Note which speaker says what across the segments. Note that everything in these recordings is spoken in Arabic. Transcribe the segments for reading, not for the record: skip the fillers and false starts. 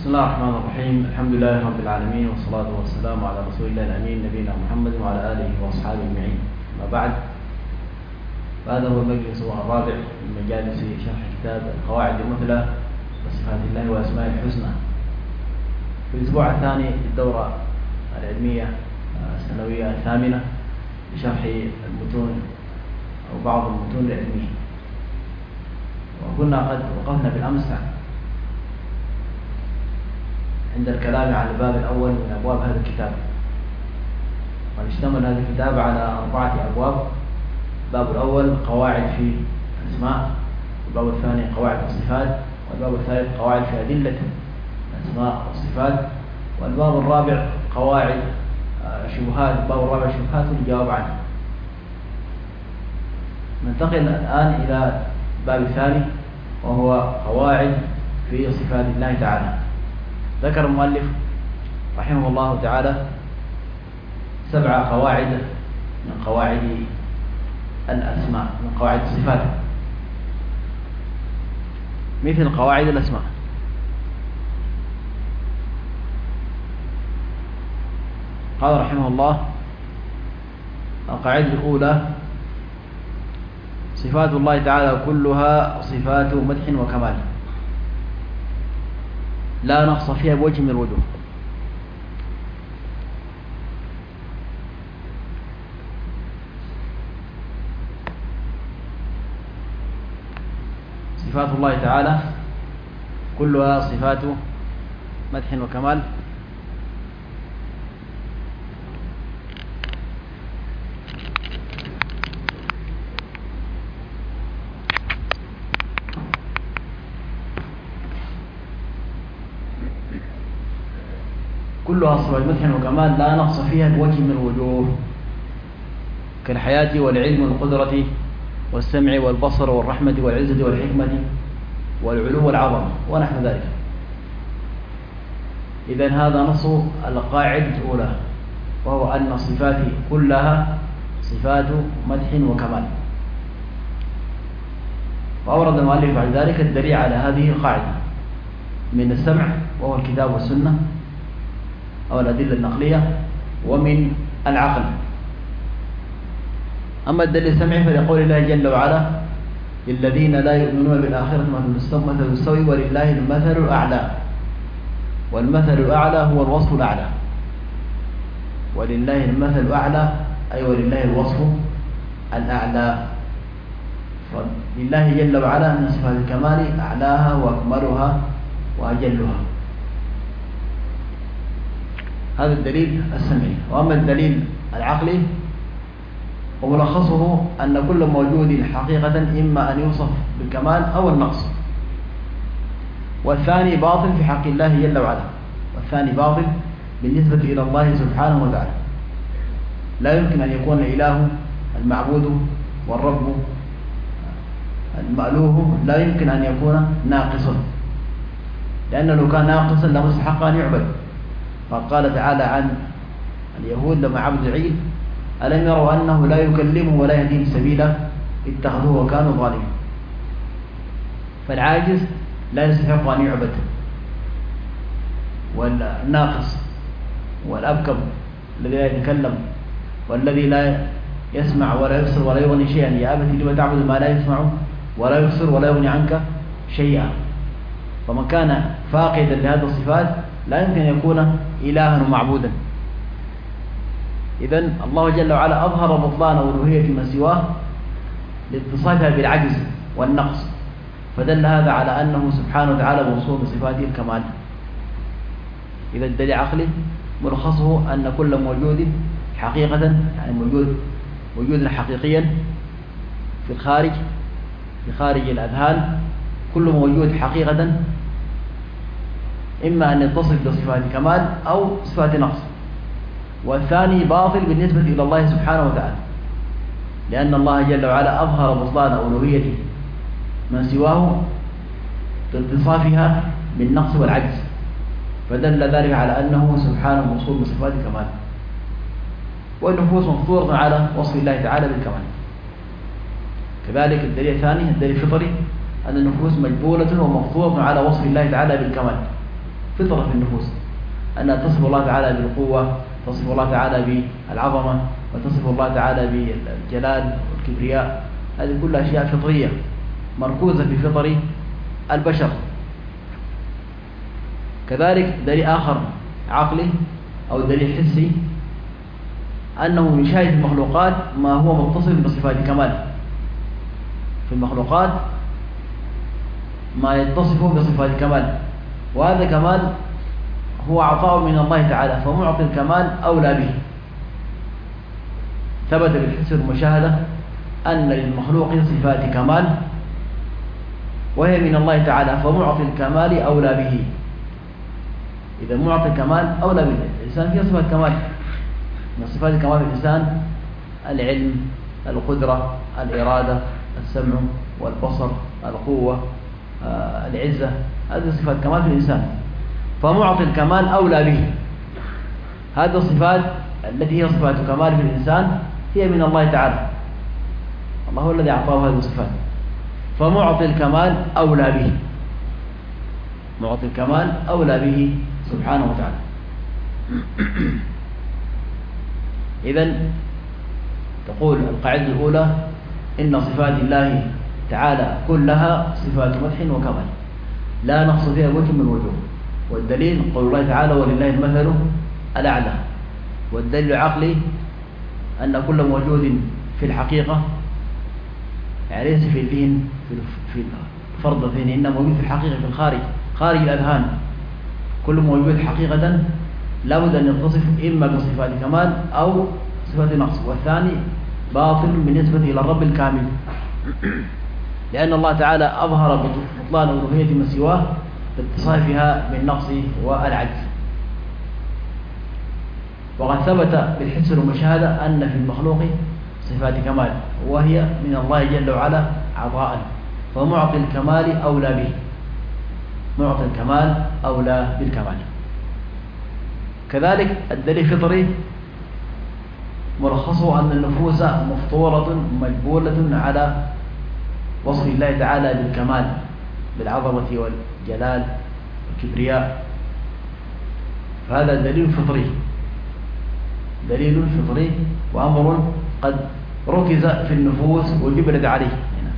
Speaker 1: بسم الله الرحمن الرحيم. الحمد لله رب العالمين، والصلاة والسلام على رسول الله الأمين نبينا محمد وعلى آله وأصحابه أجمعين. ما بعد، فهذا هو المجلس الرابع من مجالس شرح كتاب القواعد المثلى وصفات الله وأسمائه الحسنى، في الأسبوع الثاني للدورة العلمية السنوية الثامنة لشرح المتون أو بعض المتون العلمية. وكنا قد وقفنا بالأمس عند الكلام على الباب الأول من أبواب هذا الكتاب، ويشتمل هذا الكتاب على 4 أبواب. الباب الأول قواعد في الأسماء، والباب الثاني قواعد في الصفات، والباب الثالث قواعد في أدلة الأسماء والصفات، والباب الرابع قواعد شبهات. الباب الرابع شبهات والجواب عنها. ننتقل الآن إلى الباب الثاني وهو قواعد في صفات الله تعالى. ذكر المؤلف رحمه الله تعالى 7 قواعد من قواعد الأسماء، من قواعد الصفات، مثل قواعد الأسماء. قال رحمه الله: القاعدة الأولى: صفات الله تعالى كلها صفات مدح وكمال، لا نقص فيها بوجه من الوجوه. صفات الله تعالى كلها صفات مدح وكمال، كلها صفات مدح وكمال لا نقص فيها بوجه من الوجوه، كالحياة والعلم والقدرة والسمع والبصر والرحمة والعزة والحكمة والعلو والعظمة ونحو ذلك. إذن هذا نص القاعدة الأولى، وهو أن الصفات كلها صفات مدح وكمال. وأورد المؤلف بعد ذلك الدليل على هذه القاعدة من السمع وهو الكتاب والسنة أو الأدلة النقلية، ومن العقل. أما الدليل السمعي فلقول الله جل وعلا: للذين لا يؤمنون بالآخرة مثل السوء ولله المثل الأعلى. والمثل الأعلى هو الوصف الأعلى، ولله المثل الأعلى أي ولله الوصف الأعلى. فلله جل وعلا من صفات الكمال أعلاها وأكملها وأجلها. هذا الدليل السمعي. وأما الدليل العقلي وملخصه أن كل موجود حقيقة إما أن يوصف بالكمال أو النقص، والثاني باطل في حق الله جل وعلا، والثاني باطل بالنسبة إلى الله سبحانه وتعالى. لا يمكن أن يكون الإله المعبود والرب المألوه لا يمكن أن يكون ناقصا، لأنه لو كان ناقصا لمستحق أن يعبد. فقال تعالى عن اليهود لما عبدوا العجل: ألم يروا أنه لا يكلمهم ولا يهديهم سبيلا اتخذوه وكانوا ظالمين. فالعاجز لا يستحق أن يعبد، والناقص والأبكم الذي لا يتكلم والذي لا يسمع ولا يبصر ولا يغني شيئا: يا أبت لم تعبد ما لا يسمع ولا يبصر ولا يغني عنك شيئا. فمن كان فاقدا لهذه الصفات لا يمكن أن يكون إلها ومعبودا. إذن الله جل وعلا أظهر بطلان ألوهية ما سواه لاتصافها بالعجز والنقص، فدل هذا على أنه سبحانه وتعالى موصوف بصفاته الكمال. إذا الدليل عقلي ملخصه أن كل موجود حقيقة، يعني موجود حقيقيا في الخارج، في خارج الأذهان، كل موجود حقيقة إما أن يتصف بصفات كمال أو صفات نقص. والثاني باطل بالنسبة إلى الله سبحانه وتعالى، لأن الله جل وعلا أظهر بطلان ألوهيته من سواه باتصافها بالنقص والعجز، فدل ذلك على أنه سبحانه موصوف بصفات كمال. والنفوس مفطورة على وصف الله تعالى بالكمال. كذلك الدليل الثاني الدليل الفطري أن النفوس مجبولة ومفطورة على وصف الله تعالى بالكمال، فطرة في النفوس أنها تصف الله تعالى بالقوة، تصف الله تعالى بالعظمة، وتصف الله تعالى بالجلال والكبرياء. هذه كلها أشياء فطرية مركوزة في فطر البشر. كذلك دليل آخر عقلي أو دليل حسي أنه يشاهد المخلوقات ما هو متصف بصفات كمال. في المخلوقات ما يتصف بصفات كمال، وهذا كمال هو عطاء من الله تعالى، فمعطي الكمال أولى به. ثبت بالحس والمشاهدة أن للمخلوق صفات كمال وهي من الله تعالى، فمعطي الكمال أولى به. إذا معطي الكمال أولى به. الإنسان فيه صفات كمال، من صفات الكمال في الإنسان العلم، القدرة، الإرادة، السمع والبصر، القوة، العزة. هذه صفات كمال في الإنسان، فمعطي الكمال أولى به. هذه الصفات التي هي صفات كمال في الإنسان هي من الله تعالى، الله هو الذي أعطاه هذه الصفات، فمعطي الكمال أولى به. معطي الكمال أولى به سبحانه وتعالى. إذن تقول القاعدة الأولى إن صفات الله تعالى كلها صفات مدح وكمال لا نقص فيها وجه من الوجوه. والدليل قول الله تعالى ولله المثل الأعلى. والدليل العقلي أن كل موجود في الحقيقة، يعني ليس في الذهن في فرض الذهن، إنما موجود في الحقيقة في الخارج، خارج الأذهان. كل موجود حقيقة لابد أن يتصف إما بصفات كمال أو صفات نقص، والثاني باطل بالنسبة إلى الرب الكامل، لأن الله تعالى أظهر بطلان ألوهية من سواه باتصافها بالنقص والعجز. وقد ثبت بالحس والمشاهدة أن في المخلوق صفات كمال وهي من الله جل وعلا عطاء، فمعطي الكمال أولى به. معطي الكمال أولى بالكمال. كذلك الدليل الفطري ملخصه أن النفوس مفطورة مجبولة على وصف الله تعالى بالكمال، بالعظمة والجلال والكبرياء. فهذا دليل فطري، دليل فطري وأمر قد ركز في النفوس وجبلت عليه.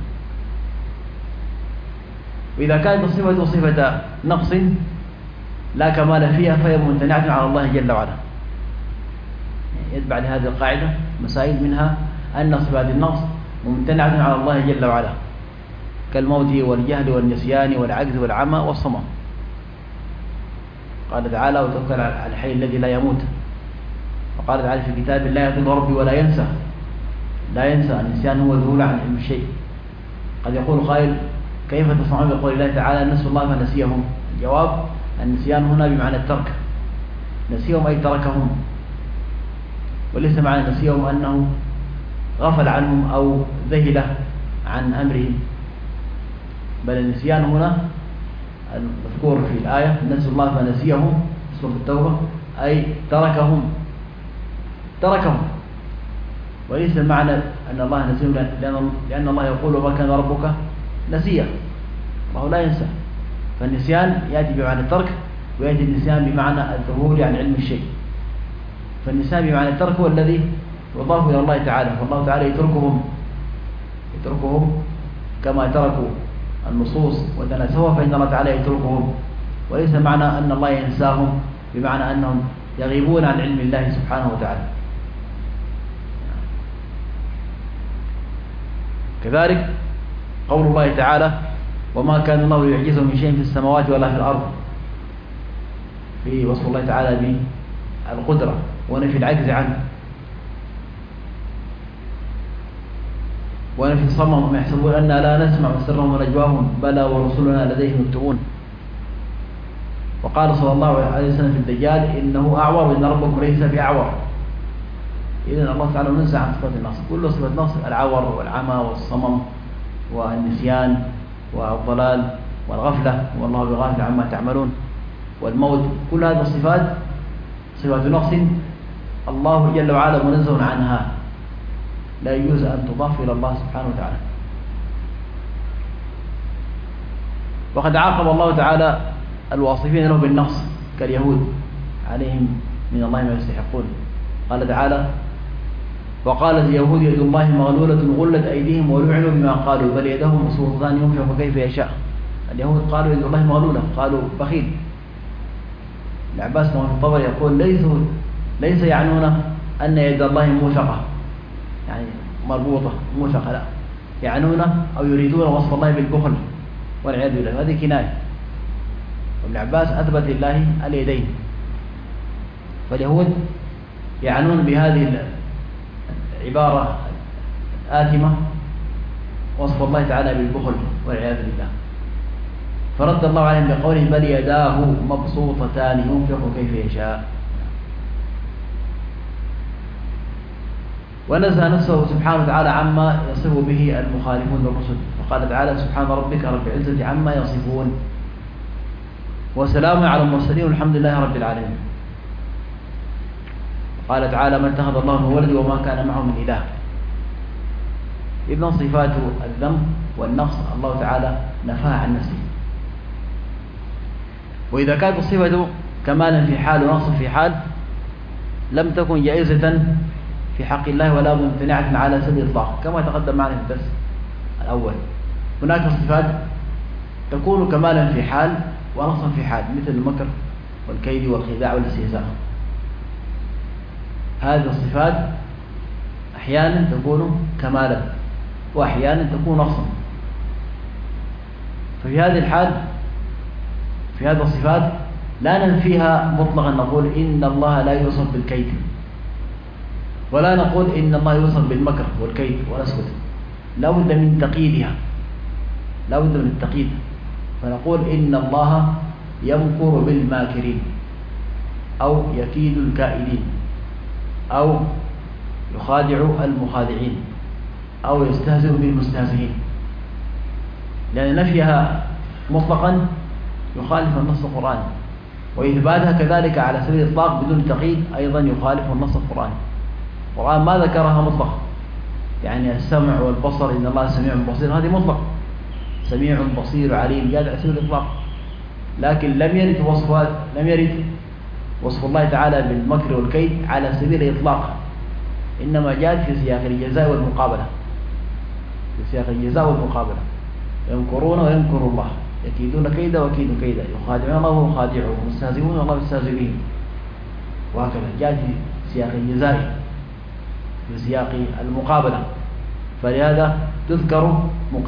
Speaker 1: وإذا كانت الصفة صفة نقص لا كمال فيها فهي ممتنعة على الله جل وعلا. يتبع لهذه القاعدة مسائل، منها أن صفات النقص ممتنعة على الله جل وعلا، كالموت والجهل والنسيان والعجز والعمى والصمم. قال تعالى وتوكل على الحي الذي لا يموت. وقال تعالى في كتاب لا يضل ربي ولا ينسى. لا ينسى، النسيان هو ذهول عن علم الشيء. قد يقول قائل كيف تصنعون بقول الله تعالى نسوا الله فنسيهم؟ الجواب النسيان هنا بمعنى الترك، نسيهم أي تركهم، وليس معنى نسيهم أنه غفل عنهم أو ذهل عن أمرهم، بل النسيان هنا المذكور في الآية نسوا الله فنسيهم سورة التوبة أي تركهم، وليس معنى أن الله نسيهم، لأن الله يقول وما كان ربك نسيا، الله لا ينسى. فالنسيان يأتي بمعنى الترك، ويأتي النسيان بمعنى الذهول عن علم الشيء. فالنسيان بمعنى الترك هو الذي يضاف إلى الله تعالى، والله تعالى يتركهم كما تركوا النصوص وتناسوها، فإن الله تعالى يتركهم. وليس معنى أن الله ينساهم بمعنى أنهم يغيبون عن علم الله سبحانه وتعالى. كذلك قول الله تعالى وما كان الله يعجزه من شيء في السماوات ولا في الأرض، في وصف الله تعالى بالقدرة ونفي العجز عنه، ونفي الصمم. ما يحسبون أننا لا نسمع سرهم ونجواهم بلى ورسلنا لديهم يكتبون. وقال صلى الله عليه وسلم في الدجال إنه أعور وإن ربكم ليس بأعور. إذن الله تعالى ننسى عن صفات النقص، كل صفات النقص العور والعمى والصمم والنسيان والضلال والغفلة، والله بغافل عما تعملون، والموت. كل هذه الصفات صفات نقص الله جل وعلا منزه عنها، لا يجوز أن تضاف إلى الله سبحانه وتعالى. وقد عاقب الله تعالى الواصفين له بالنقص كاليهود عليهم من الله ما يستحقون. قال تعالى: وقالت اليهود يد الله مغلولة غلت أيديهم ولعنوا بما قالوا بل يداه مبسوطتان ينفق كيف يشاء. اليهود قالوا يد الله مغلولة، قالوا بخيل. العباس كما في الطبري يقول: ليس يعنون أن يد الله موثقة، يعني مربوطة موثقة، لا، يعنون أو يريدون وصف الله بالبخل والعياذ بالله، هذه كناية. وابن عباس أثبت لله اليدين، فاليهود يعنون بهذه العبارة الآثمة وصف الله تعالى بالبخل والعياذ بالله، فرد الله عليهم بقوله: بل يداه مبسوطتان ينفق كيف يشاء. ونزه نفسه سبحانه وتعالى عما يصف به المخالفون للرسل، فقال تعالى: سبحان ربك رب العزة عما يصفون وسلام على المرسلين والحمد لله رب العالمين. قال تعالى: ما اتخذ الله من ولد وما كان معه من إله. إذن صفات الذنب والنقص الله تعالى نفاها عن نفسه. وإذا كانت الصفة كمالا في حال ونقص في حال لم تكن جائزة في حق الله ولا ممتنعة على سبيل الإطلاق، كما تقدم معنا في الدرس الأول. هناك صفات تكون كمالا في حال ونقصا في حال، مثل المكر والكيد والخداع والاستهزاء. هذه الصفات أحيانا تكون كمالا وأحيانا تكون نقصا. ففي هذه الحال، في هذه الصفات لا ننفيها مطلقا، نقول إن الله لا يوصف بالكيد، ولا نقول إن الله يوصف بالمكر والكيد ونسكت، لا بد من تقييدها، لا بد من التقييد، فنقول إن الله يمكر بالماكرين أو يكيد الكائدين أو يخادع المخادعين أو يستهزئ بالمستهزئين، لأن نفيها مطلقا يخالف النص القرآني، وإثباتها كذلك على سبيل الإطلاق بدون تقييد أيضا يخالف النص القرآني. القرآن ما ذكرها مطلق، يعني السمع والبصر إن الله سميع بصير، هذه مطلق، سميع بصير عليم، جاءت على سبيل الإطلاق، لكن لم يرد وصف الله تعالى بالمكر والكيد على سبيل الإطلاق، إنما جاءت في سياق الجزاء والمقابلة، في سياق الجزاء والمقابلة. يمكرون ويمكر الله، يكيدون كيدا وكيد كيدا، يخادعون الله وهو خادعهم، مستهزئون والله يستهزئ بهم، وهكذا جاءت في سياق الجزاء في سياق المقابلة. فلهذا تذكر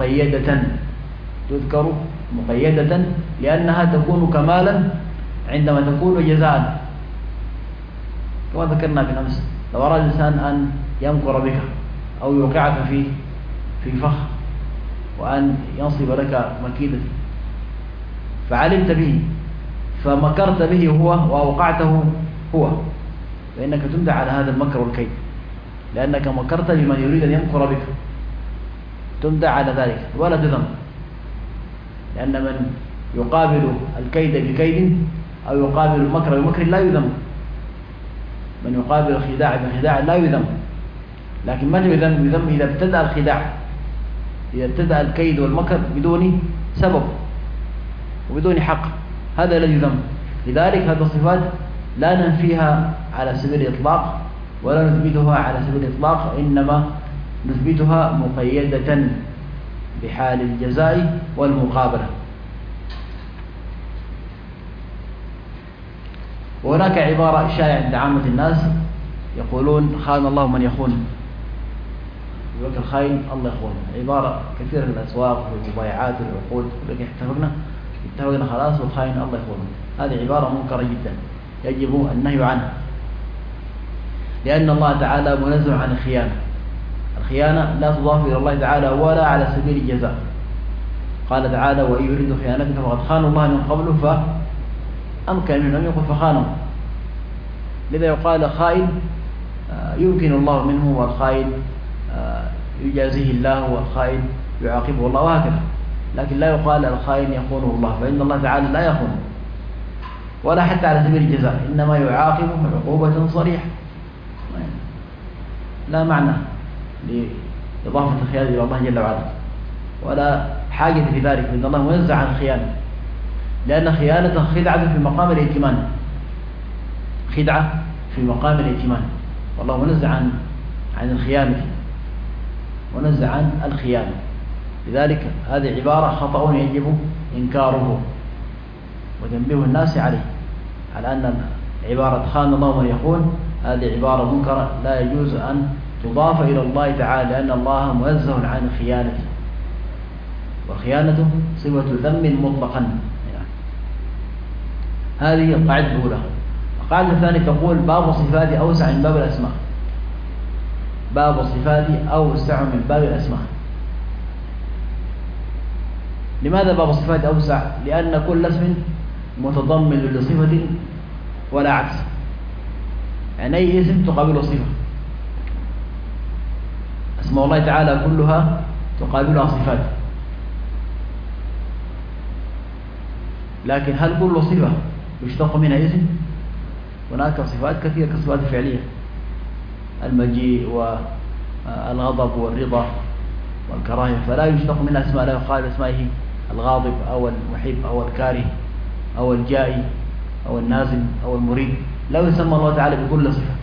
Speaker 1: مقيدة لأنها تكون كمالا عندما تكون جزاء، كما ذكرنا في الأمس. لو أراد الإنسان أن يمكر بك أو يوقعك في فخ وأن ينصب لك مكيدة فعلمت به فمكرت به هو وأوقعته هو، فإنك تمدح على هذا المكر والكيد، لأنك مكرت بمن يريد أن يمكر بك، تمدح على ذلك ولا تذم، لأن من يقابل الكيد بكيد أو يقابل المكر بمكر لا يذم، من يقابل الخداع بخداع لا يذم، لكن من يذم إذا ابتدأ الخداع، إذا ابتدأ الكيد والمكر بدون سبب وبدون حق، هذا لا يذم. لذلك هذه الصفات لا ننفيها على سبيل الإطلاق ولا نثبتها على سبيل الإطلاق، إنما نثبتها مقيدة بحال الجزاء والمقابلة. وهناك عبارة شائعة عند عامة الناس يقولون: خان الله من يخون، يقول الخاين الله يخون. عبارة كثيرة في الأسواق وفي المبايعات والعقود، لكن اتفقنا خلاص والخاين الله يخون. هذه عبارة منكرة جدا يجب النهي عنها، لأن الله تعالى منزه عن الخيانة. الخيانة لا تضاف إلى الله تعالى ولا على سبيل الجزاء. قال تعالى: وإن يريدوا خيانتك فقد خانوا الله من قبل فأمكن منهم يقول فخانوا. لذا يقال خائن يمكن الله منه، والخائن يجازيه الله، والخائن يعاقبه الله، وهكذا. لكن لا يقال الخائن يخونه الله، فإن الله تعالى لا يخونه ولا حتى على سبيل الجزاء، إنما يعاقبه عقوبة صريحة، لا معنى لإضافة الخيانة إلى الله جل وعلا، ولا حاجة في ذلك، لأن الله منزه عن الخيانة. لأن خيانة خدعة في مقام الائتمان، خدعة في مقام الائتمان، والله منزه عن الخيانة، منزه عن الخيانة. لذلك هذه عبارة خطأ يجب إنكاره وتنبيه الناس عليه، على أن عبارة خان الله من يخون هذه عبارة منكرة لا يجوز أن تضاف إلى الله تعالى، لأن الله منزه عن الخيانة، والخيانة صفة ذم مطلقا. هذه القاعدة الأولى. القاعدة الثانية تقول باب الصفات أوسع من باب الأسماء، باب الصفات أوسع من باب الأسماء. لماذا باب الصفات أوسع؟ لأن كل اسم متضمن لصفة ولا عكس، يعني أي اسم تقابله صفة. أسماء الله تعالى كلها تقابلها صفات، لكن هل كل صفة يشتق منها اسم؟ هناك صفات كثيرة كالصفات الفعلية، المجيء والغضب والرضا والكراهية، فلا يشتق منها اسماء، لا يقال اسمائه الغاضب أو المحب أو الكاره أو الجائي أو النازل أو المريد، لا يسمى الله تعالى بكل صفة،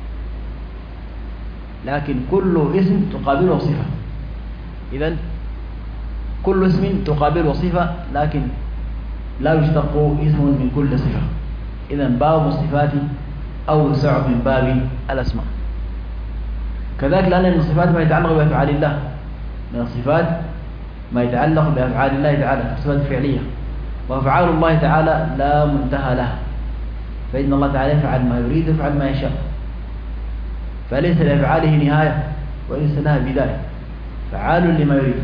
Speaker 1: لكن كل اسم تقابله صفة. إذن كل اسم تقابله صفة، لكن لا يشتق اسم من كل صفة. إذن باب الصفات أوسع من باب الأسماء. كذلك لأن من الصفات ما يتعلق بأفعال الله، من الصفات ما يتعلق بأفعال الله تعالى، الصفات الفعلية، وأفعال الله تعالى لا منتهى لها، فإن الله تعالى يفعل ما يريد ويفعل ما يشاء، فليس لأفعاله نهاية وليس لها بداية، فعال لما يريد.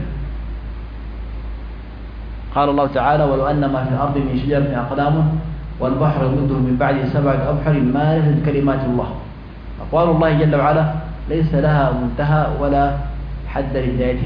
Speaker 1: قال الله تعالى ولو أن ما في الأرض من شجرة أقلام والبحر يمده من بعد 7 أبحر ما نفذت كلمات الله. أقوال الله جل وعلا ليس لها منتهى ولا حد لبدايتها،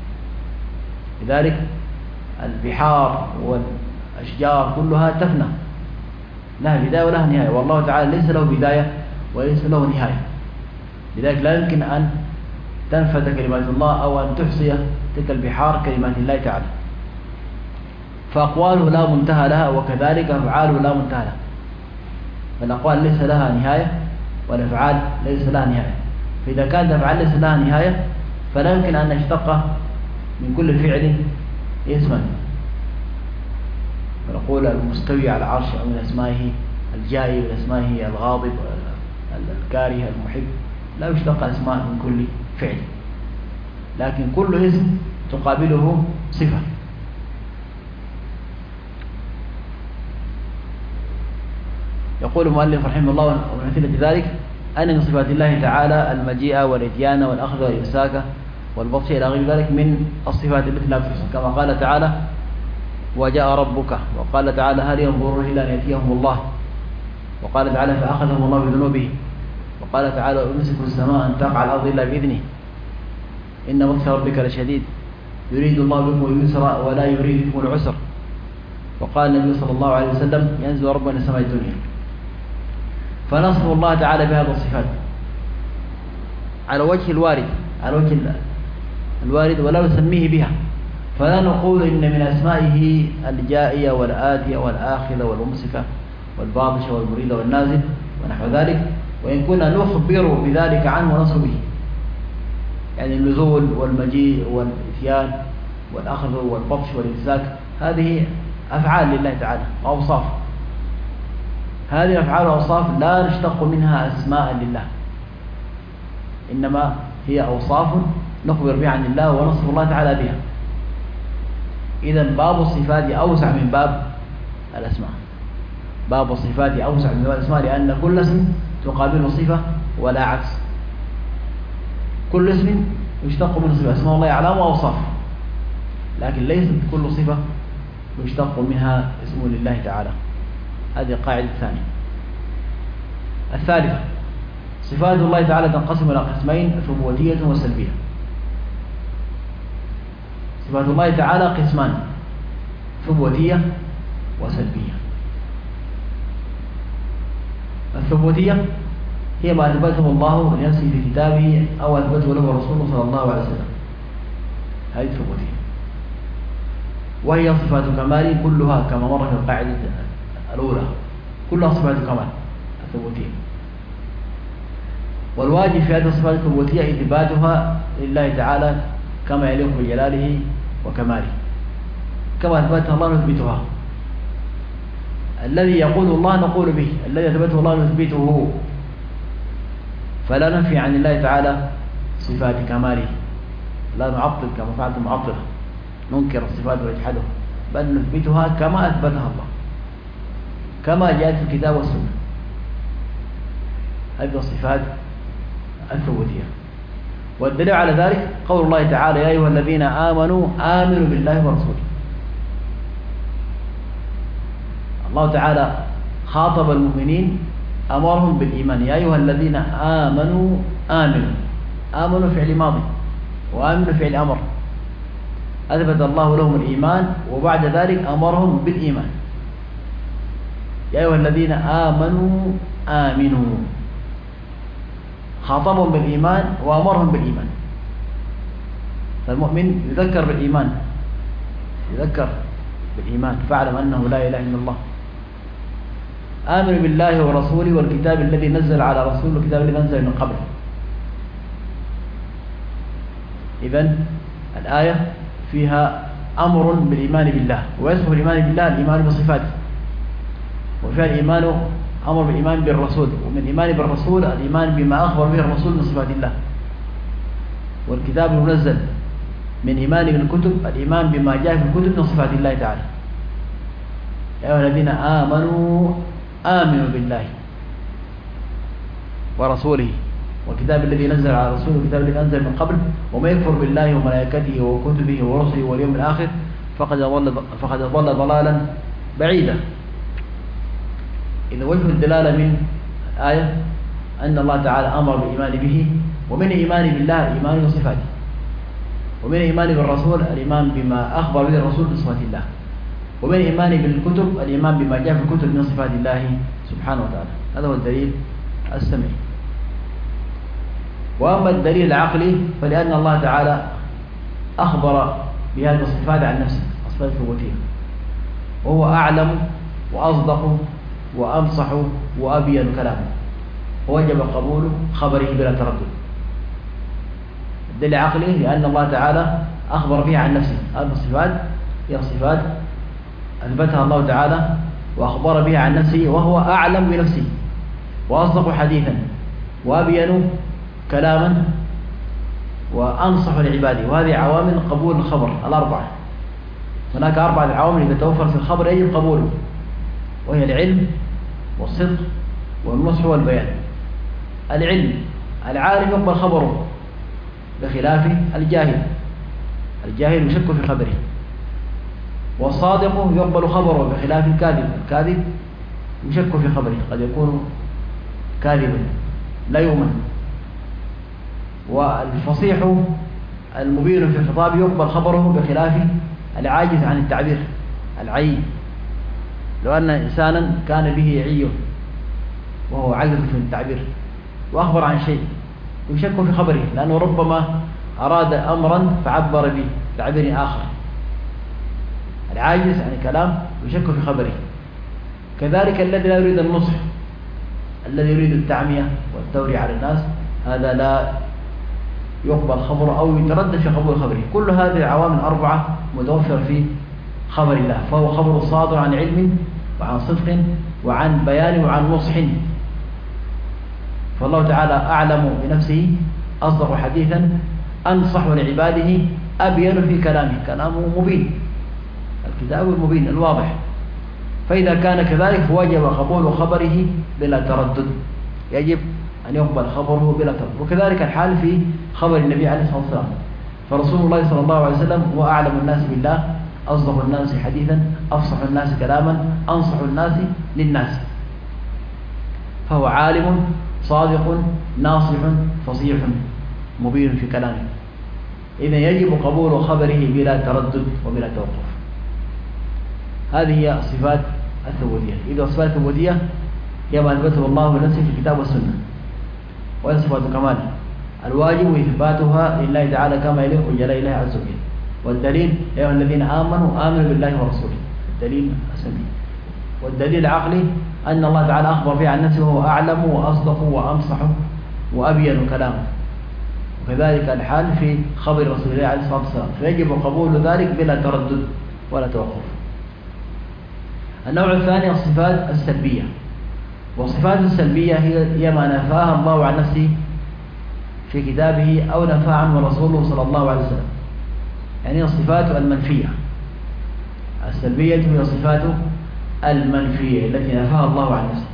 Speaker 1: لذلك البحار والأشجار كلها تفنى، لها بداية ولها نهاية، والله تعالى ليس له بداية وليس له نهاية، لذلك لا يمكن أن تنفذ كلمات الله أو أن تحصي تلك البحار كلمات الله تعالى. فأقواله لا منتهى لها، وكذلك أفعاله لا منتهى لها، فالأقوال ليس لها نهاية والأفعال ليس لها نهاية. فإذا كانت الأفعال ليس لها نهاية فلا يمكن أن نشتق من كل فعل اسما، ونقول المستوي على العرش أو من أسمائه الجائي، من أسمائه الغاضب الكاره المحب، لا يشتق أسماء من كل فعل، لكن كل اسم تقابله صفة. يقول المؤلف رحمه الله ومن أمثلة ذلك أن من صفات الله تعالى المجيء والإتيان والأخذ والإمساك والبطش إلى غير ذلك من الصفات التي لا تحصى، كما قال تعالى وجاء ربك، وقال تعالى هل ينظرون إلا أن يأتيهم الله، وقال تعالى فأخذهم الله بذنوبهم، وقال تعالى ويمسك السماء أن تقع على الأرض إلا بإذنه إن بطش ربك لشديد يريد الله بكم اليسر ولا يريد بكم العسر، وقال النبي صلى الله عليه وسلم ينزل ربنا السماء الدنيا. فنصف الله تعالى بهذه الصفات على وجه الوارد، على وجه الوارد ولا نسميه بها، فلا نقول إن من أسمائه الجائية والآتية والآخذة والممسكة والباطشة والمريدة والنازل ونحو ذلك، وإن كنا نخبر بذلك عنه ونصف به، يعني النزول والمجيء والإتيان والأخذ والبطش والإمساك هذه أفعال لله تعالى وأوصاف، هذه الأفعال والأوصاف لا نشتق منها أسماء لله، إنما هي أوصاف نخبر بها عن الله ونصف الله تعالى بها. إذن باب الصفات أوسع من باب الأسماء، باب الصفات أوسع من باب الأسماء، لأن كل اسم تقابله صفة ولا عكس، كل اسم يشتق من صفة، اسماء الله أعلام وأوصاف، لكن ليست كل صفة يشتق منها اسم لله تعالى. هذه القاعدة الثانية. الثالثة صفات الله تعالى تنقسم إلى قسمين، ثبوتية وسلبية. صفات الله تعالى قسمان، ثبوتية وسلبية. الثبوتية هي ما أثبته الله لنفسه في كتابه أو أثبته له رسوله صلى الله عليه وسلم، هذه الثبوتية. وهي صفات كمال كلها كما مر في القاعدة الأولى، كلها صفات كمال الثبوتية. والواجب في هذه الصفات الثبوتية إثباتها لله تعالى كما يليق بجلاله وكماله، كما أثبتها الله نثبتها. الذي يقول الله نقول به، الذي أثبته الله نثبته، فلا ننفي عن الله تعالى صفات كماله، لا نعطل كما فعلت المعطلة ننكر الصفات ونجحدها، بل نثبتها كما أثبتها الله، كما جاءت في الكتاب والسنة. هذه الصفات الثبوتية. والدليل على ذلك قول الله تعالى: يا أيها الذين آمنوا آمنوا بالله ورسوله. الله تعالى خاطب المؤمنين أمرهم بالإيمان، يا أيها الذين آمنوا آمنوا. آمنوا فعل ماضي، وآمنوا فعل أمر، أثبت الله لهم الإيمان وبعد ذلك أمرهم بالإيمان. يا أيها الذين آمنوا آمنوا، خاطبهم بالإيمان وأمرهم بالإيمان. فالمؤمن يذكر بالإيمان، يذكر بالإيمان، فاعلم أنه لا إله إلا الله. آمنوا بالله ورسوله والكتاب الذي نزل على رسوله والكتاب الذي نزل من قبل. إذن الآية فيها أمر بالإيمان بالله، ويصف الإيمان بالله الإيمان بصفاته، وفيها الإيمان أمر بالإيمان بالرسول، ومن الإيمان بالرسول الإيمان بما أخبر به الرسول من صفات الله. والكتاب المنزل من إيمان بالكتب الإيمان بما جاء في الكتب من صفات الله تعالى. يا أيها الذين آمنوا آمنوا بالله ورسوله والكتاب الذي نزل على رسوله والكتاب الذي أنزل من قبل، وما يكفر بالله وملائكته وكتبه ورسله واليوم الآخر فقد ضل ضلالا بعيدا. إذا وجه الدلالة من الآية أن الله تعالى أمر بالإيمان به، ومن الإيمان بالله الإيمان بصفاته، ومن الإيمان بالرسول الإيمان بما أخبر به الرسول بصفات الله، ومن الإيمان بالكتب الإيمان بما جاء في الكتب من صفات الله سبحانه وتعالى. هذا هو الدليل السمعي. وأما الدليل العقلي فلأن الله تعالى أخبر بهذه الصفات عن نفسه، الصفات الثبوتية، وهو أعلم وأصدق وأنصح وأبين كلامه، ووجب قبول خبره بلا تردد. الدليل العقلي لأن الله تعالى أخبر بها عن نفسه. هذه الصفات هي صفات أثبتها الله تعالى وأخبر بها عن نفسه، وهو أعلم بنفسه وأصدق حديثا وأبين كلاما وأنصح لعباده. وهذه عوامل قبول الخبر الأربعة. هناك 4 عوامل إذا توفر في الخبر يجب قبوله، وهي العلم والصدق والنصح والبيان. العلم، العالم يقبل خبره بخلاف الجاهل، الجاهل يشك في خبره. والصادق يقبل خبره بخلاف الكاذب، الكاذب يشك في خبره، قد يكون كاذبا لا يؤمن. والفصيح المبين في الخطاب يقبل خبره بخلاف العاجز عن التعبير، العي. لو أن إنسانا كان به عي وهو عاجز في التعبير وأخبر عن شيء يشك في خبره، لأنه ربما أراد أمرا فعبر به تعبير آخر. العاجز عن الكلام يشك في خبره. كذلك الذي لا يريد النصح، الذي يريد التعمية والتوري على الناس، هذا لا يقبل خبره أو يتردد في قبول خبره. كل هذه العوامل 4 متوفر في خبر الله، فهو خبر صادر عن علم وعن صدق وعن بيان وعن نصح. فالله تعالى أعلم بنفسه، أصدق حديثا، أنصح لعباده، أبين في كلامه، كلامه مبين، الكتاب المبين الواضح. فإذا كان كذلك فوجب قبول خبره بلا تردد، يجب أن يقبل خبره بلا تردد. وكذلك الحال في خبر النبي عليه الصلاة والسلام، فرسول الله صلى الله عليه وسلم هو أعلم الناس بالله، أصدق الناس حديثا، أفصح الناس كلاما، أنصح الناس للناس. فهو عالم صادق ناصح فصيح مبين في كلامه. إذا يجب قبول خبره بلا تردد وبلا توقف. هذه هي الصفات الثبوتية. إذا الصفات الثبوتية هي ما أثبته الله لنفسه في الكتاب والسنة، وهي صفات كمال الواجب إثباتها لله تعالى كما يليق بجلال الله عز وجل. والدليل يا أيها الذين آمنوا بالله ورسوله، الدليل السمعي. والدليل العقلي أن الله تعالى أخبر به عن نفسه وهو أعلم وأصدق وأمصح وأبين كلامه، وكذلك الحال في خبر رسول الله عليه الصلاة والسلام، فيجب قبول ذلك بلا تردد ولا توقف. النوع الثاني الصفات السلبية، والصفات السلبية هي ما نفاها الله عن نفسه في كتابه أو نفى عنه رسوله صلى الله عليه وسلم، يعني الصفات المنفية. السلبية هي الصفات المنفية التي نفاها الله عن نفسه.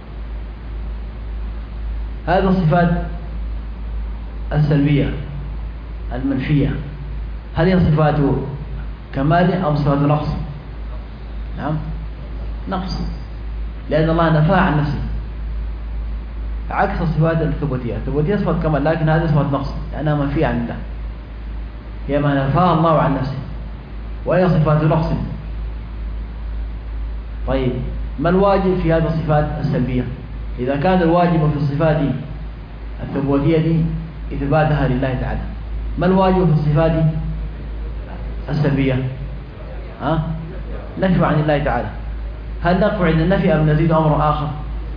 Speaker 1: هذه الصفات السلبية المنفية هل هي صفات كمال أو صفات نقص؟ نعم، نقص، لأن الله نفاها عن نفسه، عكس الصفات الثبوتية. الثبوتية صفات كمال، لكن هذه صفات نقص لأنها منفية عن الله، هي ما نفاها الله عن نفسه، وهي صفات نقص. طيب، ما الواجب في هذه الصفات السلبية؟ إذا كان الواجب في الصفات الثبوتية دي إثباتها لله تعالى، ما الواجب في الصفات السلبية؟ نفي عن الله تعالى. هل نقف عند النفي أم نزيد أمر آخر؟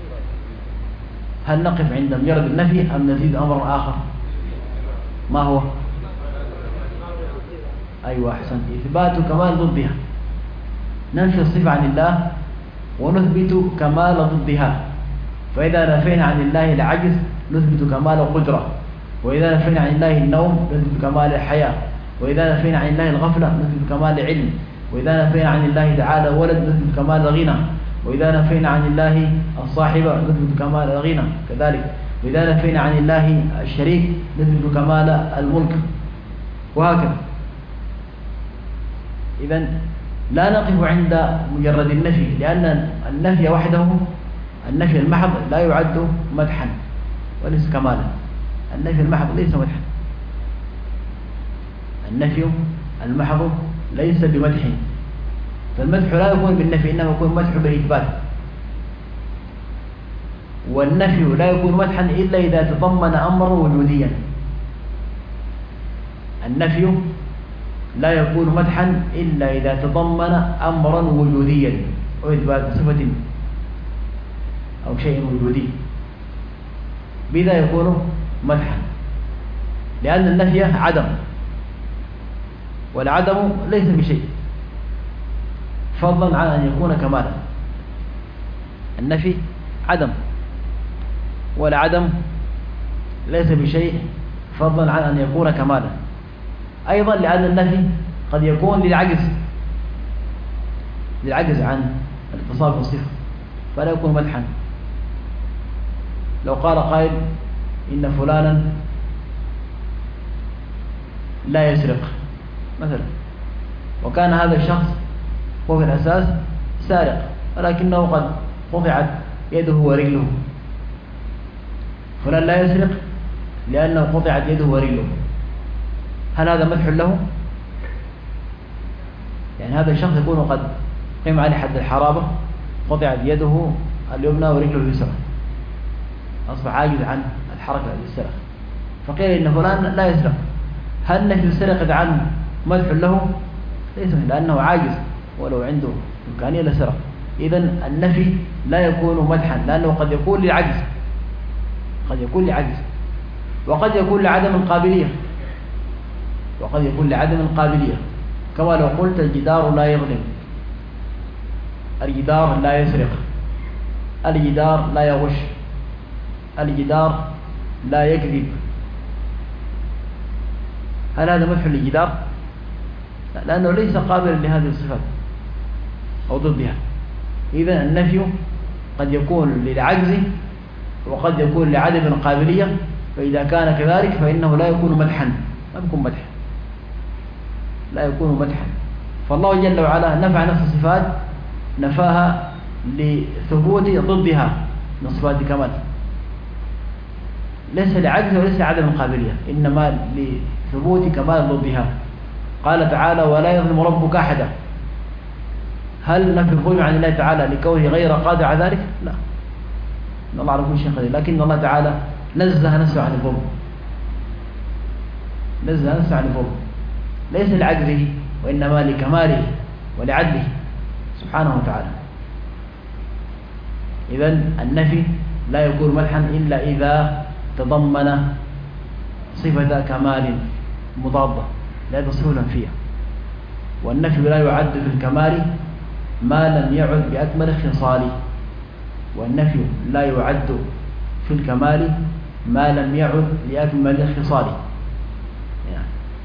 Speaker 1: هل نقف عند مجرد النفي أم نزيد أمر آخر؟ ما هو؟ أيوة، أحسنت، إثبات كمال ضدها. ننفي الصفة عن الله ونثبت كمال ضدها. فإذا نفينا عن الله العجز نثبت كمال القدرة، وإذا نفينا عن الله النوم نثبت كمال الحياة، وإذا نفينا عن الله الغفلة نثبت كمال العلم، وإذا نفينا عن الله تعالى ولد نثبت كمال الغنى، وإذا نفينا عن الله الصاحبة نثبت كمال الغنى كذلك، وإذا نفينا عن الله الشريك نثبت كمال الملك، وهكذا. إذن لا نقف عند مجرد النفي، لأن النفي وحده، النفي المحض لا يعد مدحا وليس كمالا. النفي المحض ليس مدحا، النفي المحض ليس بمدح، فالمدح لا يكون بالنفي، إنما يكون مدح بالإثبات. والنفي لا يكون مدحا إلا إذا تضمن أمرا وجوديا. النفي لا يكون مدحا إلا إذا تضمن أمرا وجوديا وإثبات صفة أو شيء وجودي، بذا يكون مدحا، لأن النفي عدم، والعدم ليس بشيء فضلا عن أن يكون كمالا. النفي عدم، والعدم ليس بشيء فضلا عن أن يكون كمالا. أيضا لأن النفي قد يكون للعجز عن الاتصال بالصفة، فلا يكون مدحا. لو قال قائل إن فلانا لا يسرق مثلا، وكان هذا الشخص هو في الأساس سارق، ولكنه قد قطعت يده ورجله. فلان لا يسرق لأنه قطعت يده ورجله، هل هذا مدح له؟ يعني هذا الشخص يكون قد قيم عليه حد الحرابة، قطعت يده اليمنى ورجله اليسرى، أصبح عاجز عن الحركة للسرقة، فقيل إن فلان لا يسرق. هل نفي السرقة عنه مدح له؟ ليس، لأنه عاجز، ولو عنده إمكانية لسرق. إذن النفي لا يكون مدحا، لأنه قد يكون لعجز، وقد يكون لعدم القابلية، كما لو قلت الجدار لا يظلم، الجدار لا يسرق، الجدار لا يغش، الجدار لا يكذب. هل هذا مدح للجدار؟ لا، لأنه ليس قابلا لهذه الصفات أو ضدها. إذن النفي قد يكون للعجز وقد يكون لعدم القابلية، فإذا كان كذلك فإنه لا يكون مدحا، لا يكون مدحا. فالله جل وعلا نفع نفس الصفات، نفاها لثبوت ضدها من صفات كمال، ليس لعجز وليس عدم القابلية، إنما لثبوت كمال ضدها. قال تعالى ولا يظلم ربك أحدا. هل نفي الظلم عن الله تعالى لكونه غير قادر على ذلك؟ لا، إن الله على كل شيء قدير، لكن الله تعالى نزه نفسه عن الظلم، ليس لعجزه وإنما لكماله ولعدله سبحانه وتعالى. إذن النفي لا يكون مدحا إلا إذا تضمن صفة كمال مضادة لا تصفه فيها. والنفي لا يعد في الكمال ما لم يعد بأكمل خصاله، والنفي لا يعد في الكمال ما لم يعد بأكمل خصاله. يعني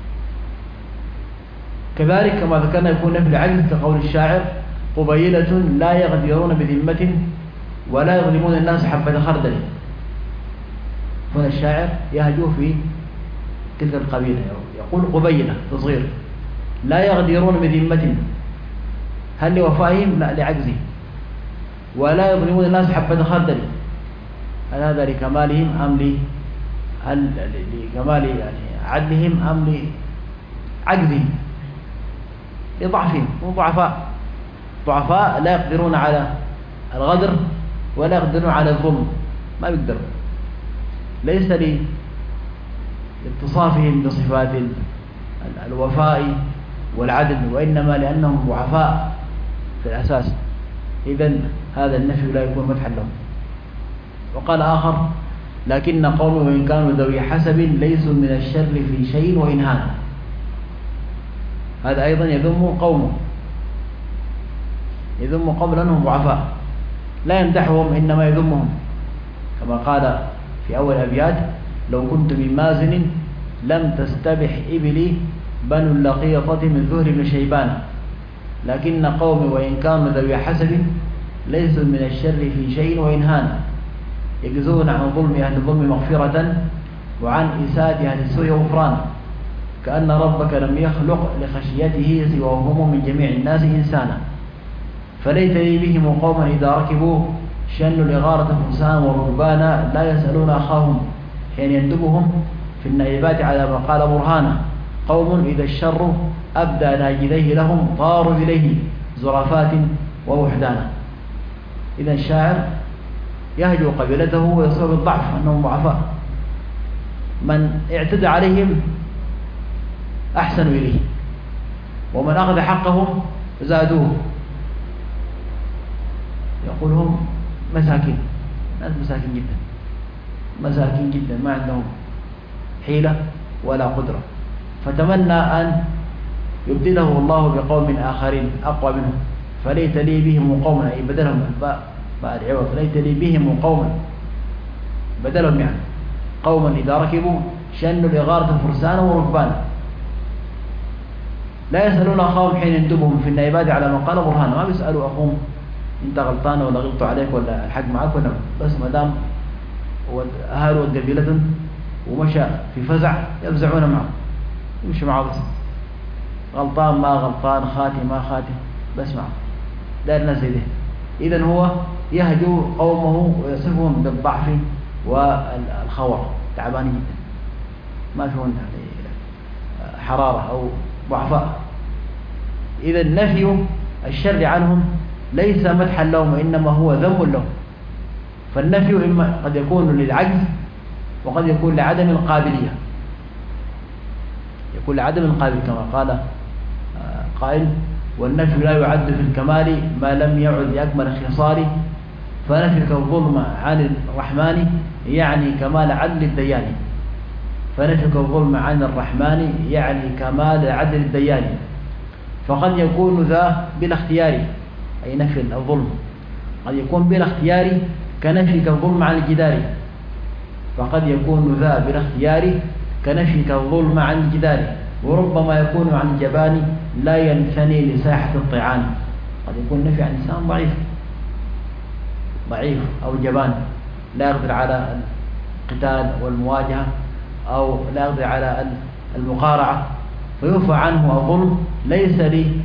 Speaker 1: كذلك كما ذكرنا يكون نفي العجز كقول الشاعر: قبيلة لا يغدرون بذمة ولا يظلمون الناس حبة خردل. هنا الشاعر يهجو في تلك القبيلة، يقول قبيلة تصغير، لا يغدرون بذمة، هل لوفائهم؟ لا، لعجزهم. ولا يظلمون الناس حبة خردل، هل هذا لكمالهم أم هل لكمال يعني عدلهم أم لعجزهم؟ لضعفهم. هم ضعفاء لا يقدرون على الغدر ولا يقدرون على الظلم، ما بيقدروا، ليس لاتصافهم بصفات الوفاء والعدل، وإنما لأنهم ضعفاء في الأساس. إذن هذا النفي لا يكون مدحا لهم. وقال آخر: لكن قوم وإن كانوا ذوي حسب ليسوا من الشر في شيء وإن هانوا. هذا أيضا يذم قومه، يذم قوم لأنهم ضعفاء، لا يمدحهم إنما يذمهم، كما قال في أول أبيات: لو كنت من مازن لم تستبح إبلي بنو اللقيطة من ذهر بن شيبان، لكن قوم وإن كانوا ذوي حسب ليسوا من الشر في شيء وإن هان، يجزون عن ظلم أهل الظلم مغفرة وعن إساءة أهل السوء غفران، كأن ربك لم يخلق لخشيته سواهم من جميع الناس إنسانا، فليت لي بهم قوما إذا ركبوا شنوا الإغارة فرسان ورهبانا، لا يسألون أخاهم حين يندبهم في النائبات على ما قال برهانا، قوم إذا الشر أبدى ناجذيه لهم طاروا إليه زرافات ووحدانا. إذا الشاعر يهجو قبيلته ويصف بالضعف أنهم ضعفاء، من اعتدى عليهم أحسنوا إليه، ومن أخذ حقهم زادوه. يقول هم مساكين، ناس مساكين جدا، مساكين جدا، ما عندهم حيلة ولا قدرة، فتمنى أن يبدله الله بقوم آخرين أقوى منهم، فليت لي بهم قوما، أي بدلهم الباء العوض، فليت لي بهم قوما بدلهم، يعني قوما إذا ركبوا شنوا الإغارة فرسانا وركبانا، لا يسألون أخاهم حين يندبهم في النائبات على ما قال برهانا، ما بيسألوا أخوهم انت غلطان ولا غلط عليك ولا الحق معك ولا، بس ما دام أهلوا قبيلة ومشى في فزع يفزعون معه، يمشي معه، بس غلطان ما غلطان، خاتي ما خاتي، بس معه، دار الناس زي ده. إذن هو يهجو قومه ويصفهم بالضعف والخور، تعبانين جدا، ما فيهم حرارة أو ضعفاء. إذا نفي الشر عنهم ليس مدحا لهم، وإنما هو ذم لهم. فالنفي إما قد يكون للعجز وقد يكون لعدم القابلية، يكون لعدم القابل كما قال قائل: والنفي لا يعد في الكمال ما لم يعد لأكمل خصاله، فنفيك الظلم عن الرحمن يعني كمال عدل الديان، فنفيك الظلم عن الرحمن يعني كمال عدل الديان. فقد يكون ذا بلا اختيار، أي نفي الظلم قد يكون بلا اختيار كنفيك الظلم عن الجدار، فقد يكون ذا بلا اختيار كنفيك الظلم عن الجدار، وربما يكون عن الجبان لا ينثني لساحة الطعان. قد يكون نفي عن إنسان ضعيف أو جبان لا يقدر على القتال والمواجهة، أو لا يقدر على المقارعة، فيرفع عنه الظلم ليس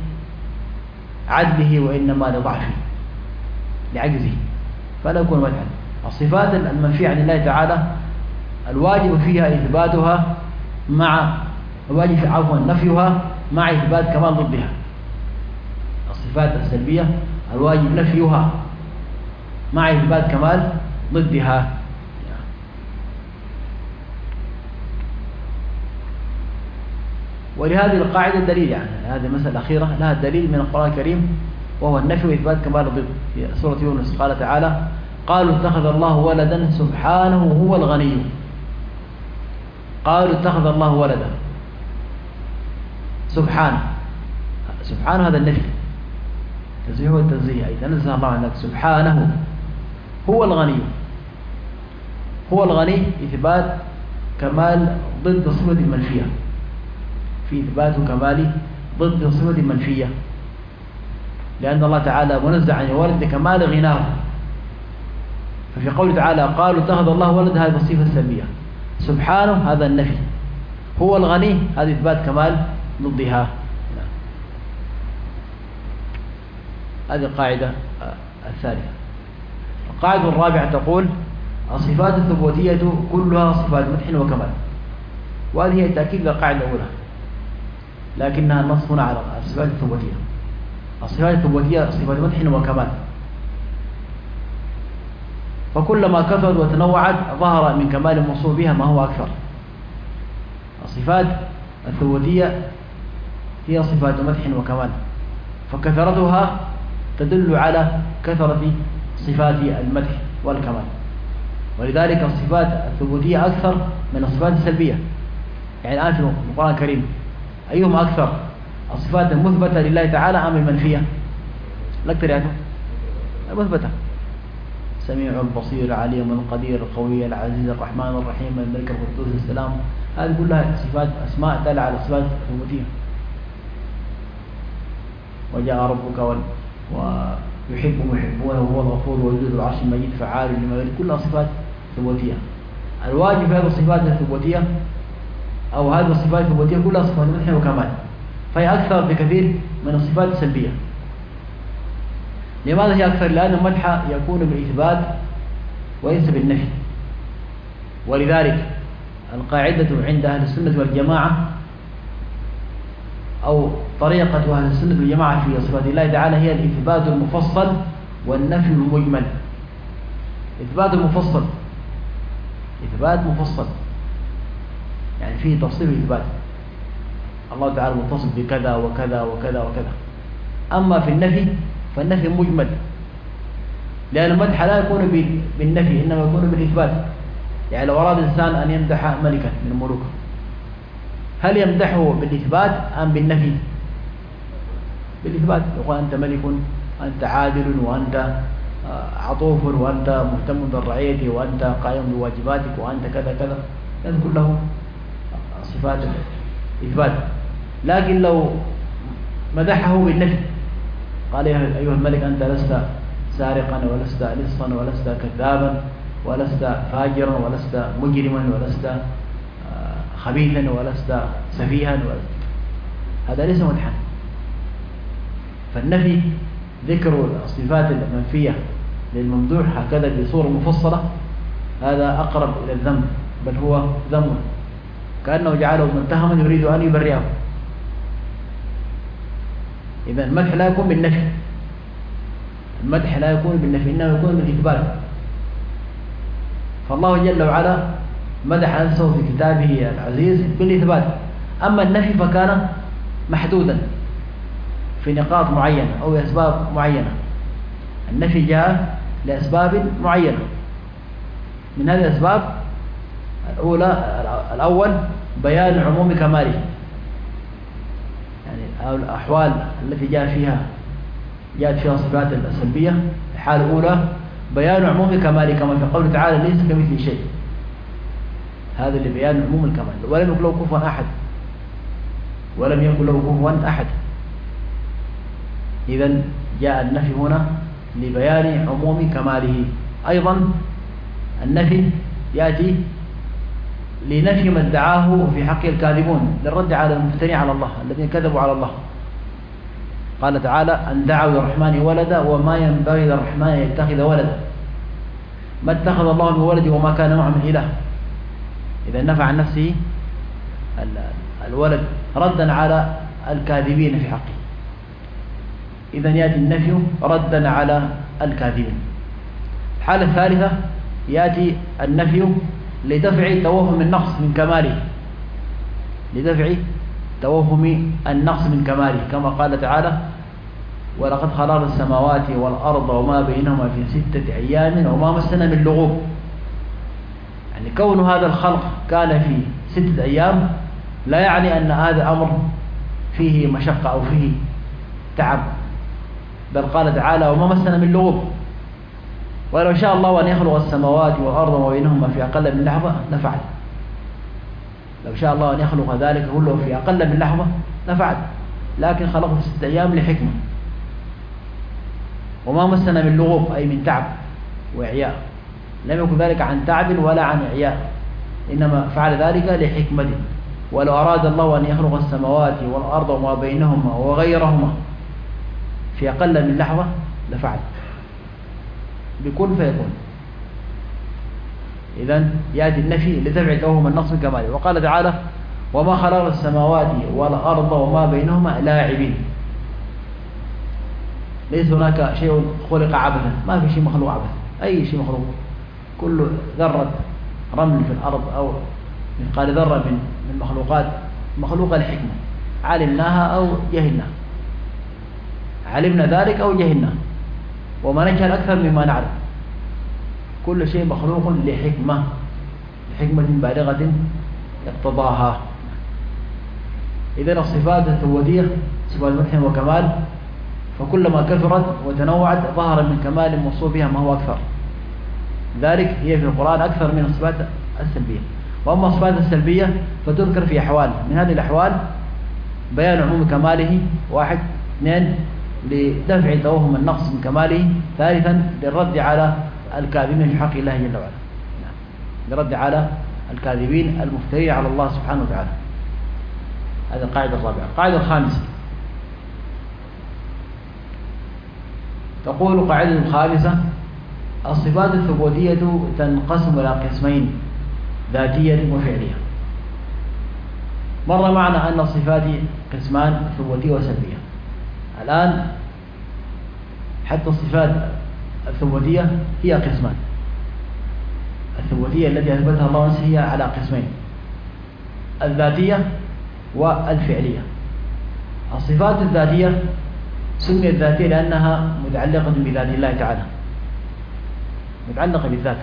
Speaker 1: لعدله وإنما لضعفه لعجزه، فلا يكون مدحا. الصفات المنفية عن الله تعالى الواجب فيها إثباتها مع نفيها مع إثبات كمال ضدها. الصفات السلبية الواجب نفيها مع إثبات كمال ضدها. ولهذه القاعدة دليل، يعني هذه المسألة الأخيرة لها دليل من القرآن الكريم، وهو النفي وإثبات كمال الضد. في سورة يونس قال تعالى: قالوا اتخذ الله ولدا سبحانه هو الغني. قالوا اتخذ الله ولدا سبحانه. سبحانه هذا النفي، تنزيه والتنزيه، أي تنزه الله عنك. سبحانه هو الغني. هو الغني إثبات كمال ضد صفة منفية، في إثبات كمال ضد صفة منفية، لأن الله تعالى منزه عن الولد لكمال غناه. ففي قوله تعالى: قالوا اتخذ الله ولد، هذه الصفة السلبية. سبحانه هذا النفي. هو الغني هذا إثبات كمال ضدها. هذه القاعدة الثالثة. القاعدة الرابعة تقول: الصفات الثبوتية كلها صفات مدح وكمال. وهذه هي تأكيد للقاعدة الأولى، لكنها النص هنا على الصفات الثبوتية. الصفات الثبوتية صفات مدح وكمال، فكلما كثرت وتنوعت ظهر من كمال الموصوف بها ما هو أكثر. الصفات الثبوتية هي صفات مدح وكمال، فكثرتها تدل على كثرة صفات المدح والكمال، ولذلك الصفات الثبوتية أكثر من الصفات السلبية. يعني الآن في القرآن الكريم أيهما أكثر؟ الصفات المثبتة لله تعالى أم المنفية؟ الأكثر يعني المثبتة: سميع البصير عليم القدير القوي العزيز الرحمن الرحيم الملك القدوس السلام. هذه كلها صفات أسماء تدل على الصفات الثبوتية. وجاء ربك ويحبهم يحبونه وهو الغفور والجود العرش المجيد فعال لما يريد، كلها صفات ثبوتية. الواجب في هذه الصفات الثبوتية أو هذه الصفات الثبوتية كلها صفات مدح وكمال، فهي أكثر بكثير من الصفات السلبية. لماذا هي أكثر؟ لأن المدح يكون بالإثبات وليس بالنفي. ولذلك القاعدة عند أهل السنة والجماعة أو طريقة أهل السنة والجماعة في صفات الله تعالى هي الإثبات المفصل والنفي المجمل. إثبات المفصل إثبات مفصل، يعني فيه تفصيل إثبات. الله تعالى متصف بكذا وكذا وكذا وكذا. أما في النفي فالنفي مجمل، لأن المدح لا يكون بالنفي إنما يكون بالإثبات. يعني لو أراد الإنسان أن يمدح ملكا من الملوك، هل يمدحه بالإثبات أم بالنفي؟ بالإثبات. يقول: أنت ملك، أنت عادل، وأنت عطوف، وأنت مهتم بالرعية، وأنت قائم بواجباتك، وأنت كذا كذا. هذا كله صفات إثبات. لكن لو مدحه بالنفي قال: أيها الملك أنت لست سارقا ولست لصا ولست كذابا ولست فاجرا ولست مجرما ولست خبيثا ولست سفيها، هذا ليس مدحا. فالنفي ذكر الصفات المنفية للممدوح هكذا بصورة مفصلة هذا أقرب إلى الذنب، بل هو ذم، كأنه جعله متهما يريد أن يبرئه. إذا المدح لا يكون بالنفي، المدح لا يكون بالنفي إنما يكون بالإثبات. فالله جل وعلا مدح نفسه في كتابه العزيز بالإثبات. أما النفي فكان محدودا في نقاط معينة أو أسباب معينة. النفي جاء لأسباب معينة، من هذه الأسباب الأول بيان عموم كماله، يعني الأحوال التي جاءت فيها صفات السلبية. الحالة الأولى بيان عموم كماله، كما في قوله تعالى: ليس كمثله شيء. هذا اللي بيان عموم الكمال، ولم يكن له كفوا أحد، ولم يكن له كفوا أحد. إذن جاء النفي هنا لبيان عموم كماله. أيضا النفي يأتي لنفي ما ادعاه في حق الكاذبون، للرد على المفترين على الله الذين كذبوا على الله. قال تعالى: أن دعوا للرحمن ولدا وما ينبغي للرحمن أن يتخذ ولدا، ما اتخذ الله من ولد وما كان معه من إله. إذا نفى عن نفسه الولد ردا على الكاذبين في حقه. إذا يأتي النفي ردا على الكاذبين. الحالة الثالثة يأتي النفي لدفع توهم النقص من كماله، لدفع توهم النقص من كماله، كما قال تعالى: ولقد خلقنا السماوات والأرض وما بينهما في 6 أيام وما مسنا من لغوب. يعني كون هذا الخلق كان في 6 أيام لا يعني أن هذا أمر فيه مشقة أو فيه تعب، بل قال تعالى: وما مسنا من لغوب. ولو شاء الله أن يخلق السماوات والأرض وما بينهما في أقل من لحظة لفعل. لو شاء الله أن يخلق ذلك كله في أقل من لحظة لفعل، لكن خلقه في 6 أيام لحكمة. وما مسنا من لغوب أي من تعب وإعياء، لم يكن ذلك عن تعب ولا عن إعياء، إنما فعل ذلك لحكمة. ولو أراد الله أن يخلق السماوات والأرض وما بينهما وغيرهما في أقل من لحظة لفعل، بكل فيكون. إذن يأتي النفي لدفع توهم النقص من كماله. وقال تعالى: وما خلق السماوات والأرض وما بينهما لاعبين. ليس هناك شيء خلق عبثا، ما في شيء مخلوق عبثا، أي شيء مخلوق، كل ذرة رمل في الأرض أو مثقال ذرة من مخلوقات مخلوقة لحكمة، علمناها أو جهلنا، علمنا ذلك أو جهلنا، وما نجهل أكثر مما نعلم. كل شيء مخلوق لحكمة بالغة اقتضاها. إذن الصفات الثبوتية صفات مدح وكمال، فكلما كثرت وتنوعت ظهر من كمال موصوف بها ما هو أكثر. لذلك هي في القرآن أكثر من الصفات السلبية. وأما الصفات السلبية فتذكر في أحوال، من هذه الأحوال بيان عموم كماله 1، 2 لدفع توهم النقص من كماله، 3 للرد على الكاذبين في حق الله جل وعلا، للرد على الكاذبين المفترين على الله سبحانه وتعالى. هذه القاعدة الرابعة. القاعدة الخامسة تقول القاعدة الخامسة: الصفات الثبوتية تنقسم إلى قسمين: ذاتية وفعلية. مر معنا أن الصفات قسمان: ثبوتية وسلبية. الآن حتى الصفات الثبوتية هي قسمان. الثبوتية التي أثبتها الله نفسه هي على قسمين: الذاتية والفعلية. الصفات الذاتية سميت ذاتية لأنها متعلقة بذات الله تعالى، متعلقة بالذات،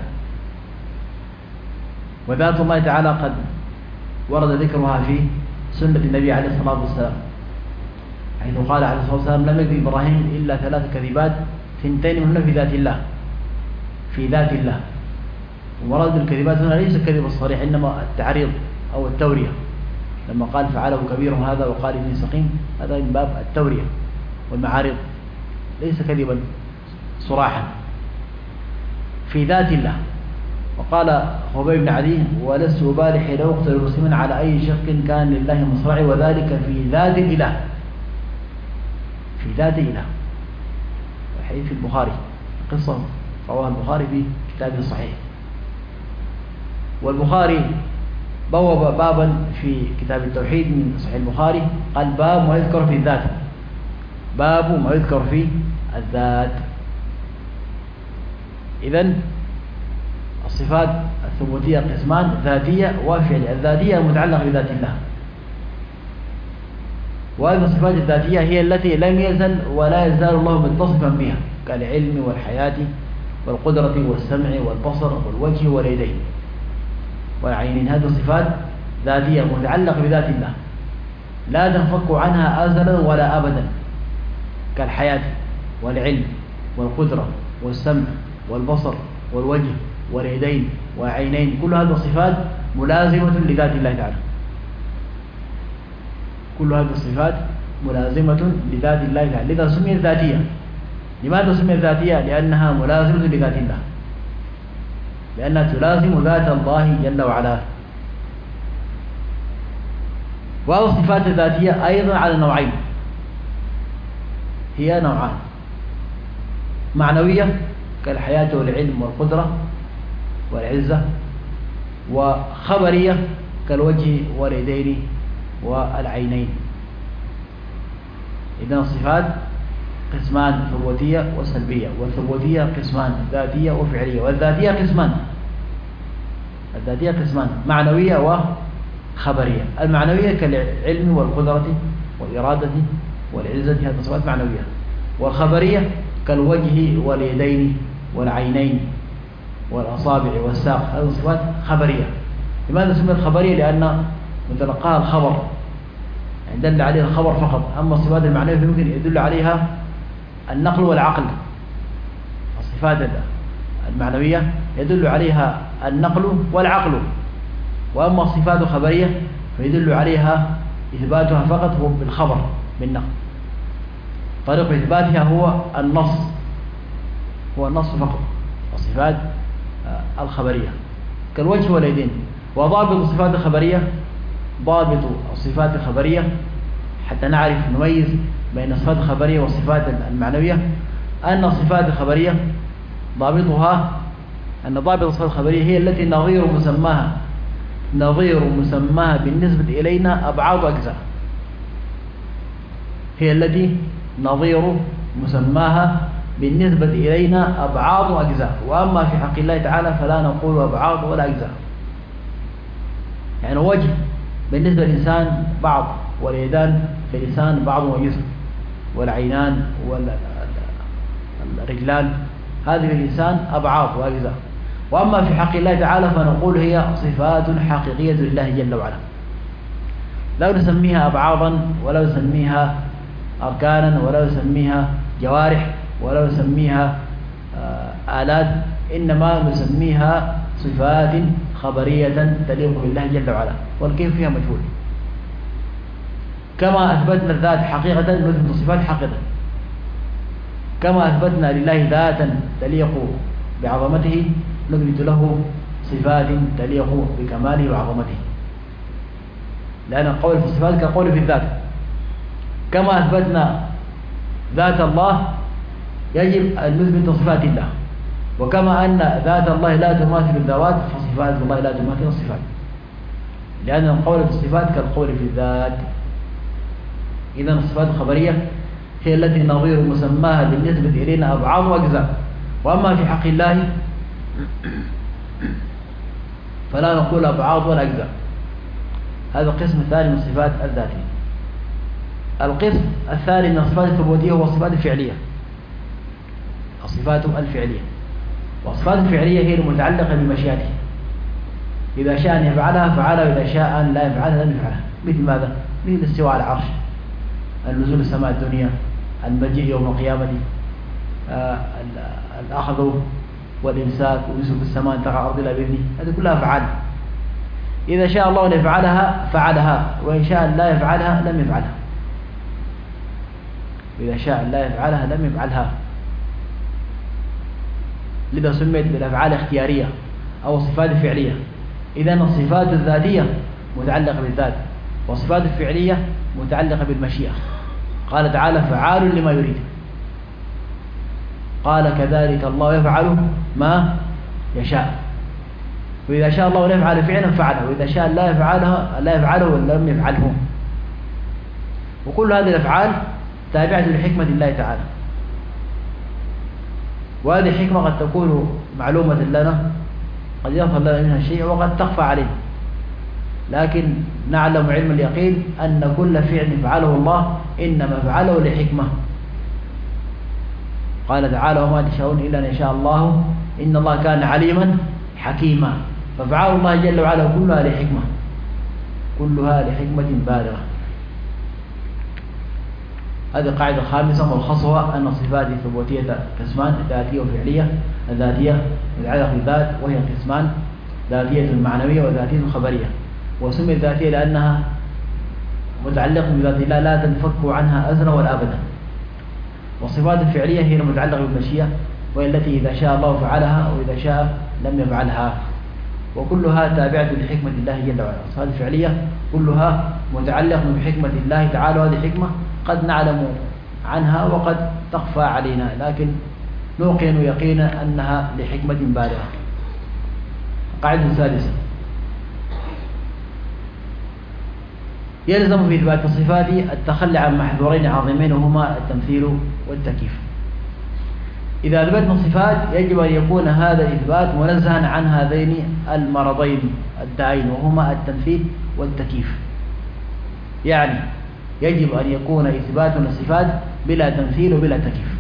Speaker 1: وذات الله تعالى قد ورد ذكرها في سنة النبي عليه الصلاة والسلام، حيث قال عليه الصلاة والسلام: لم يكذب إبراهيم إلا 3 كذبات، 2 منهن في ذات الله، في ذات الله. ومراد الكذبات هنا ليس الكذب الصريح، إنما التعريض أو التورية، لما قال: فعله كبيرهم هذا وقال إني سقيم، هذا من باب التورية والمعارض، ليس كذبا صراحا، في ذات الله. وقال خبيب بن عدي: ولست أبالي حين أقتل المسلمين على أي شق كان لله مصرعي، وذلك في ذات الإله، في ذات الإله. الحديث في البخاري، قصة رواه البخاري في كتابه الصحيح. والبخاري بوب بابا في كتاب التوحيد من صحيح البخاري، قال: باب ما يذكر في الذات، باب ما يذكر في الذات. إذن الصفات الثبوتية قسمان: ذاتية وفعلية. الذاتية المتعلقة بذات الله، وهذه الصفات الذاتية هي التي لم يزل ولا يزال الله متصفا بها، كالعلم والحياة والقدرة والسمع والبصر والوجه واليدين والعينين. هذه الصفات ذاتية متعلقة بذات الله، لا تنفك عنها أزلا ولا أبدا، كالحياة والعلم والقدرة والسمع والبصر والوجه واليدين والعينين. كل هذه الصفات ملازمة لذات الله تعالى، كل هذه الصفات ملازمة لذات الله تعالى، لذا سميت ذاتية. لماذا سميت ذاتية؟ لأنها ملازمة لذات الله، لأنها تلازم ذات الله جل وعلا. وهذه الصفات الذاتية أيضا على نوعين، هي نوعان: معنوية كالحياة والعلم والقدرة والعزة، وخبرية كالوجه واليدين والعينين. إذن الصفات قسمان: ثبوتية وسلبية. والثبوتية قسمان: ذاتية وفعلية. والذاتية قسمان: الذاتية قسمان: معنوية خبرية. المعنوية كالعلم والقدرة والإرادة والعزة، هذه صفات معنوية. والخبرية كالوجه واليدين والعينين والأصابع والساق، هذه صفات خبرية. لماذا سميت خبرية؟ لأن متلقاها الخبر، يعني دل عليها الخبر فقط. أما الصفات المعنوية يمكن يدل عليها النقل والعقل. الصفات المعنوية يدل عليها النقل والعقل، وأما الصفات الخبرية فيدل عليها إثباتها فقط هو بالخبر بالنقل. طريق إثباتها هو النص فقط. الصفات الخبرية كالوجه واليدين. وضابط الصفات الخبرية، ضابط الصفات الخبرية حتى نعرف نميز بين الصفات الخبرية والصفات المعنوية، أن الصفات الخبرية ضابطها أن ضابط الصفات الخبرية هي التي نظير مسماها بالنسبة إلينا أبعاد أجزاء. هي التي نظير مسماها بالنسبة إلينا أبعاد أجزاء. وأما في حق الله تعالى فلا نقول أبعاد ولا أجزاء. يعني وجه بالنسبة للإنسان بعض، واليدان في الإنسان بعض وجزء، والعينان والرجلان هذه في الإنسان أبعاد وأجزاء. وأما في حق الله تعالى فنقول هي صفات حقيقية لله جل وعلا، لا نسميها أبعاضا ولا نسميها أركانا ولا نسميها جوارح ولا نسميها آلات، إنما نسميها صفات خبرية تليق بالله جل وعلا، والكيف فيها مجهول. كما أثبتنا الذات حقيقة نثبت الصفات حقيقة، كما أثبتنا لله ذاتا تليق بعظمته نثبت له صفات تليق بكماله وعظمته، لأن القول في الصفات كقول في الذات. كما أثبتنا ذات الله يجب أن نثبت صفات الله، وكما أن ذات الله لا تماثل الذوات فصفات الله لا تماثل الصفات، لأن القول في الصفات كالقول في الذات. إذن الصفات الخبرية هي التي نظير مسماها بالنسبة إلينا أبعاد وأجزاء. وأما في حق الله فلا نقول أبعاد ولا أجزاء. هذا القسم الثاني من الصفات الذاتية. القسم الثاني من الصفات الثبوتية هو الصفات الفعلية. الصفات الفعلية، والصفات الفعلية هي المتعلقة بمشيئته، إذا شاء أن يفعلها فعلها، وإذا شاء أن لا يفعلها لم يفعلها. مثل ماذا؟ مثل الاستواء على العرش، النزول السماء الدنيا، المجيء يوم القيامة، الأخذ والإمساك ويوسف السماء انتقى الأرض إلى بإذنه، هذه كلها أفعال. إذا شاء الله أن يفعلها فعلها، وإن شاء أن لا يفعلها لم يفعلها. إذا شاء أن لا يفعلها لم يفعلها. لذا سميت بالأفعال الاختيارية أو الصفات الفعلية. إذن الصفات الذاتية متعلقة بالذات، والصفات الفعلية متعلقة بالمشيئة. قال تعالى فعال لما يريد. قال كذلك الله يفعل ما يشاء، وإذا شاء الله لا يفعل فعلا فعله، وإذا شاء لا يفعله ولم يفعله. وكل هذه الأفعال تابعة لحكمة الله تعالى، وهذه الحكمة قد تكون معلومة لنا، قد يظهر لنا منها شيء وقد تخفى علينا، لكن نعلم علم اليقين أن كل فعل فعله الله إنما فعله لحكمة. قال تعالى وما تشاءون إلا أن يشاء الله إن الله كان عليما حكيما. ففعال الله جل وعلا كلها لحكمة، كلها لحكمة بالغة. هذه قاعدة خامسة ملخصها أن الصفات الثبوتية قسمان: ذاتية وفعلية. الذاتية متعلقة بالذات وهي قسمان: ذاتية معنوية وذاتية خبرية. وسميت ذاتية لأنها متعلقة بذات الله لا تنفك عنها أزلا ولا أبدا. والصفات الفعلية هي المتعلقة بالمشيئة، وهي التي إذا شاء الله فعلها وإذا شاء لم يفعلها، وكلها تابعة لحكمة الله جل وعلا. الصفات الفعلية كلها متعلقة بحكمة الله تعالى، وهذه حكمة قد نعلم عنها وقد تخفى علينا، لكن نوقن يقينا أنها لحكمة بالغة. القاعدة السادسة: يلزم في إثبات الصفات التخلي عن محذورين عظيمين، وهما التمثيل والتكييف. إذا أثبتنا صفات يجب أن يكون هذا الإثبات منزها عن هذين المرضين الداعين، وهما التمثيل والتكييف. يعني يجب أن يكون إثباتنا الصفات بلا تمثيل وبلا تكييف.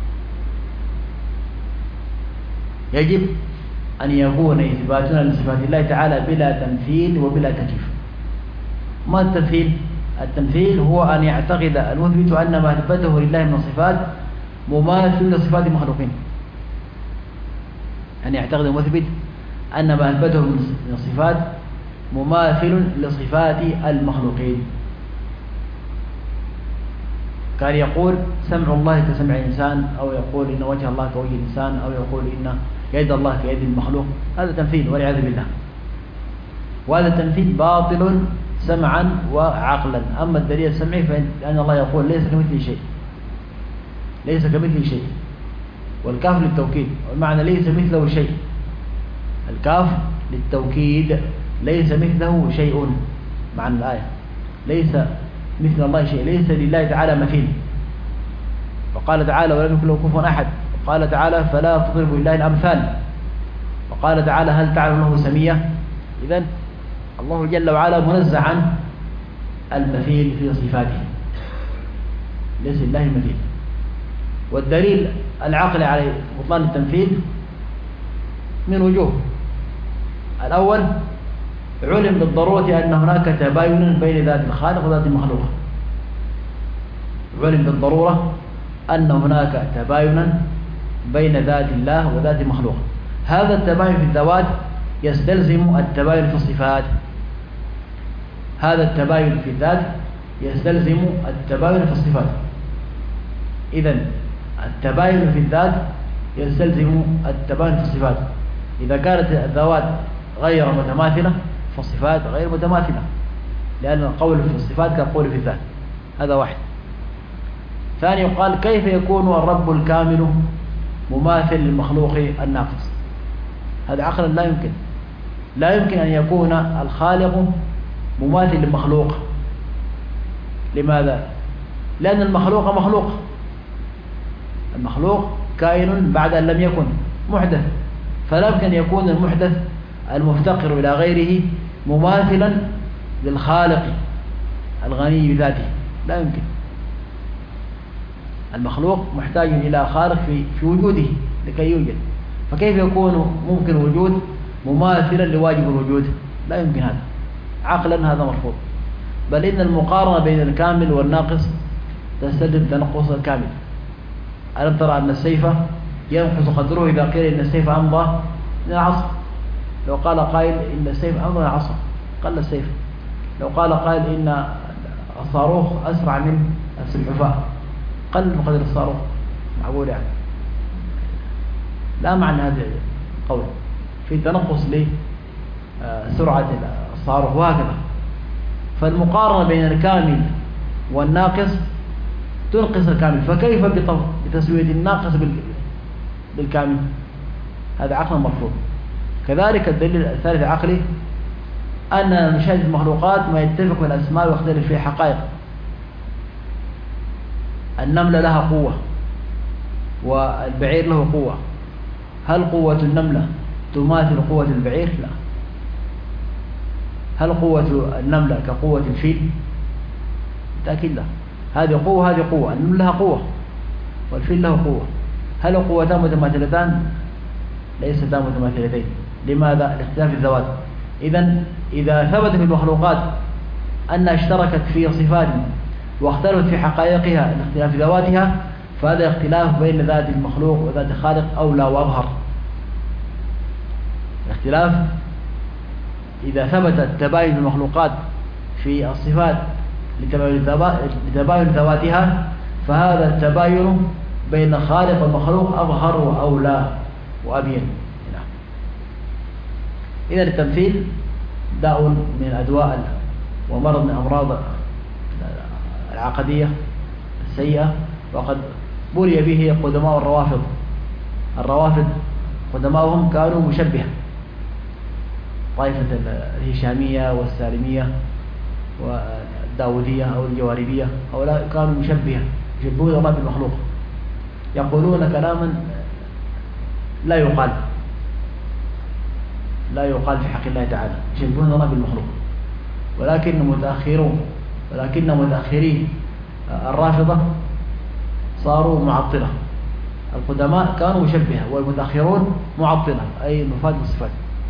Speaker 1: يجب أن يكون إثباتنا لصفات الله تعالى بلا تمثيل وبلا تكييف. ما التمثيل؟ التمثيل هو أن يعتقد المثبت أن ما أثبته لله من الصفات مماثل لصفات المخلوقين. أن يعتقد المثبت أن ما أثبته من الصفات مماثل لصفات المخلوقين. كان يقول سمع الله كسمع الإنسان، أو يقول إن وجه الله كوجه الإنسان، أو يقول إن يد الله كيد المخلوق. هذا تمثيل والعياذ بالله، وهذا التمثيل باطل سمعا وعقلا. أما الدليل السمعي فإن الله يقول ليس كمثله شيء، ليس كمثله شيء، والكاف للتوكيد، والمعنى ليس مثله شيء. الكاف للتوكيد، ليس مثله شيء، معنى الآية ليس مثل الله شيء، ليس لله تعالى مثيل. وقال تعالى ولم يكن له كفوا أحد. وقال تعالى فلا تضربوا لله الأمثال. وقال تعالى هل تعلم له سمية. إذن الله جل وعلا منزه عن المثيل في صفاته، ليس لله مثيل. والدليل العقلي على بطلان التمثيل من وجوه. الأول علم بالضرورة أن هناك تباين بين ذات الخالق وذات المخلوق. علم بالضرورة أن هناك تباينا بين ذات الله وذات المخلوق. هذا التباين في الذوات يستلزم التباين في الصفات. هذا التباين في الذات يستلزم التباين في الصفات. إذن التباين في الذات يستلزم التباين في الصفات. إذا كانت الذوات غير متماثلة فالصفات غير متماثلة، لأن القول في الصفات كالقول في الذات. هذا واحد. ثاني يقال كيف يكون الرب الكامل مماثل للمخلوق الناقص؟ هذا عقلا لا يمكن. لا يمكن أن يكون الخالق مماثل للمخلوق. لماذا؟ لأن المخلوق مخلوق. المخلوق كائن بعد أن لم يكن، محدث، فلا يمكن أن يكون المحدث المفتقر إلى غيره مماثلا للخالق الغني بذاته. لا يمكن. المخلوق محتاج إلى خالق في وجوده لكي يوجد، فكيف يكون ممكن وجود مماثلا لواجب الوجود؟ لا يمكن هذا، عقلا هذا مرفوض. بل إن المقارنة بين الكامل والناقص تستلزم تنقص الكامل. ألم ترى أن السيف ينقص قدره إذا قيل إن السيف أمضى من العصا؟ لو قال قائل إن السيف أمضى من العصا قل السيف. لو قال قائل إن الصاروخ أسرع من السلحفاة قل بقدر الصاروخ. معقول يعني؟ لا معنى هذا القول في تنقص لسرعة الصاروخ وهكذا. فالمقارنة بين الكامل والناقص تنقص الكامل، فكيف بتسوية الناقص بالكامل؟ هذا عقل مرفوض. كذلك الدليل الثالث عقلي أن نشاهد المخلوقات ما يتفق في الأسماء ويختلف في حقائق. النملة لها قوة والبعير له قوة. هل قوة النملة تماثل قوة البعير؟ لا. هل قوة النملة كقوة الفيل؟ بالتأكيد لا. هذه قوة هذه قوة. النملة لها قوة والفيل له قوة. هل قوتان متماثلتان؟ ليستا متماثلتين. لماذا؟ لاختلاف الذوات. إذا ثبت في المخلوقات أنها اشتركت في صفات واختلفت في حقائقها لاختلاف ذواتها، فهذا اختلاف بين ذات المخلوق وذات الخالق أولى وأظهر. الاختلاف إذا ثبت التباين المخلوقات في الصفات لتباين ذواتها، فهذا التباين بين الخالق والمخلوق أظهر وأولى وأبين. إذا التمثيل داء من الأدواء ومرض من أمراض العقدية السيئة، وقد بلي به قدماء الروافض. الروافض قدماؤهم كانوا مشبهة، طائفة الهشامية والسالمية والداودية أو الجواربية، هؤلاء كانوا مشبهة، يشبهون الله بالمخلوق، يقولون كلاما لا يقال في حق الله تعالى، يشبهون الله بالمخلوق. ولكن متأخرين الرافضة صاروا معطلة. القدماء كانوا مشبهة، والمتأخرون معطلة، أي نفاة الصفات.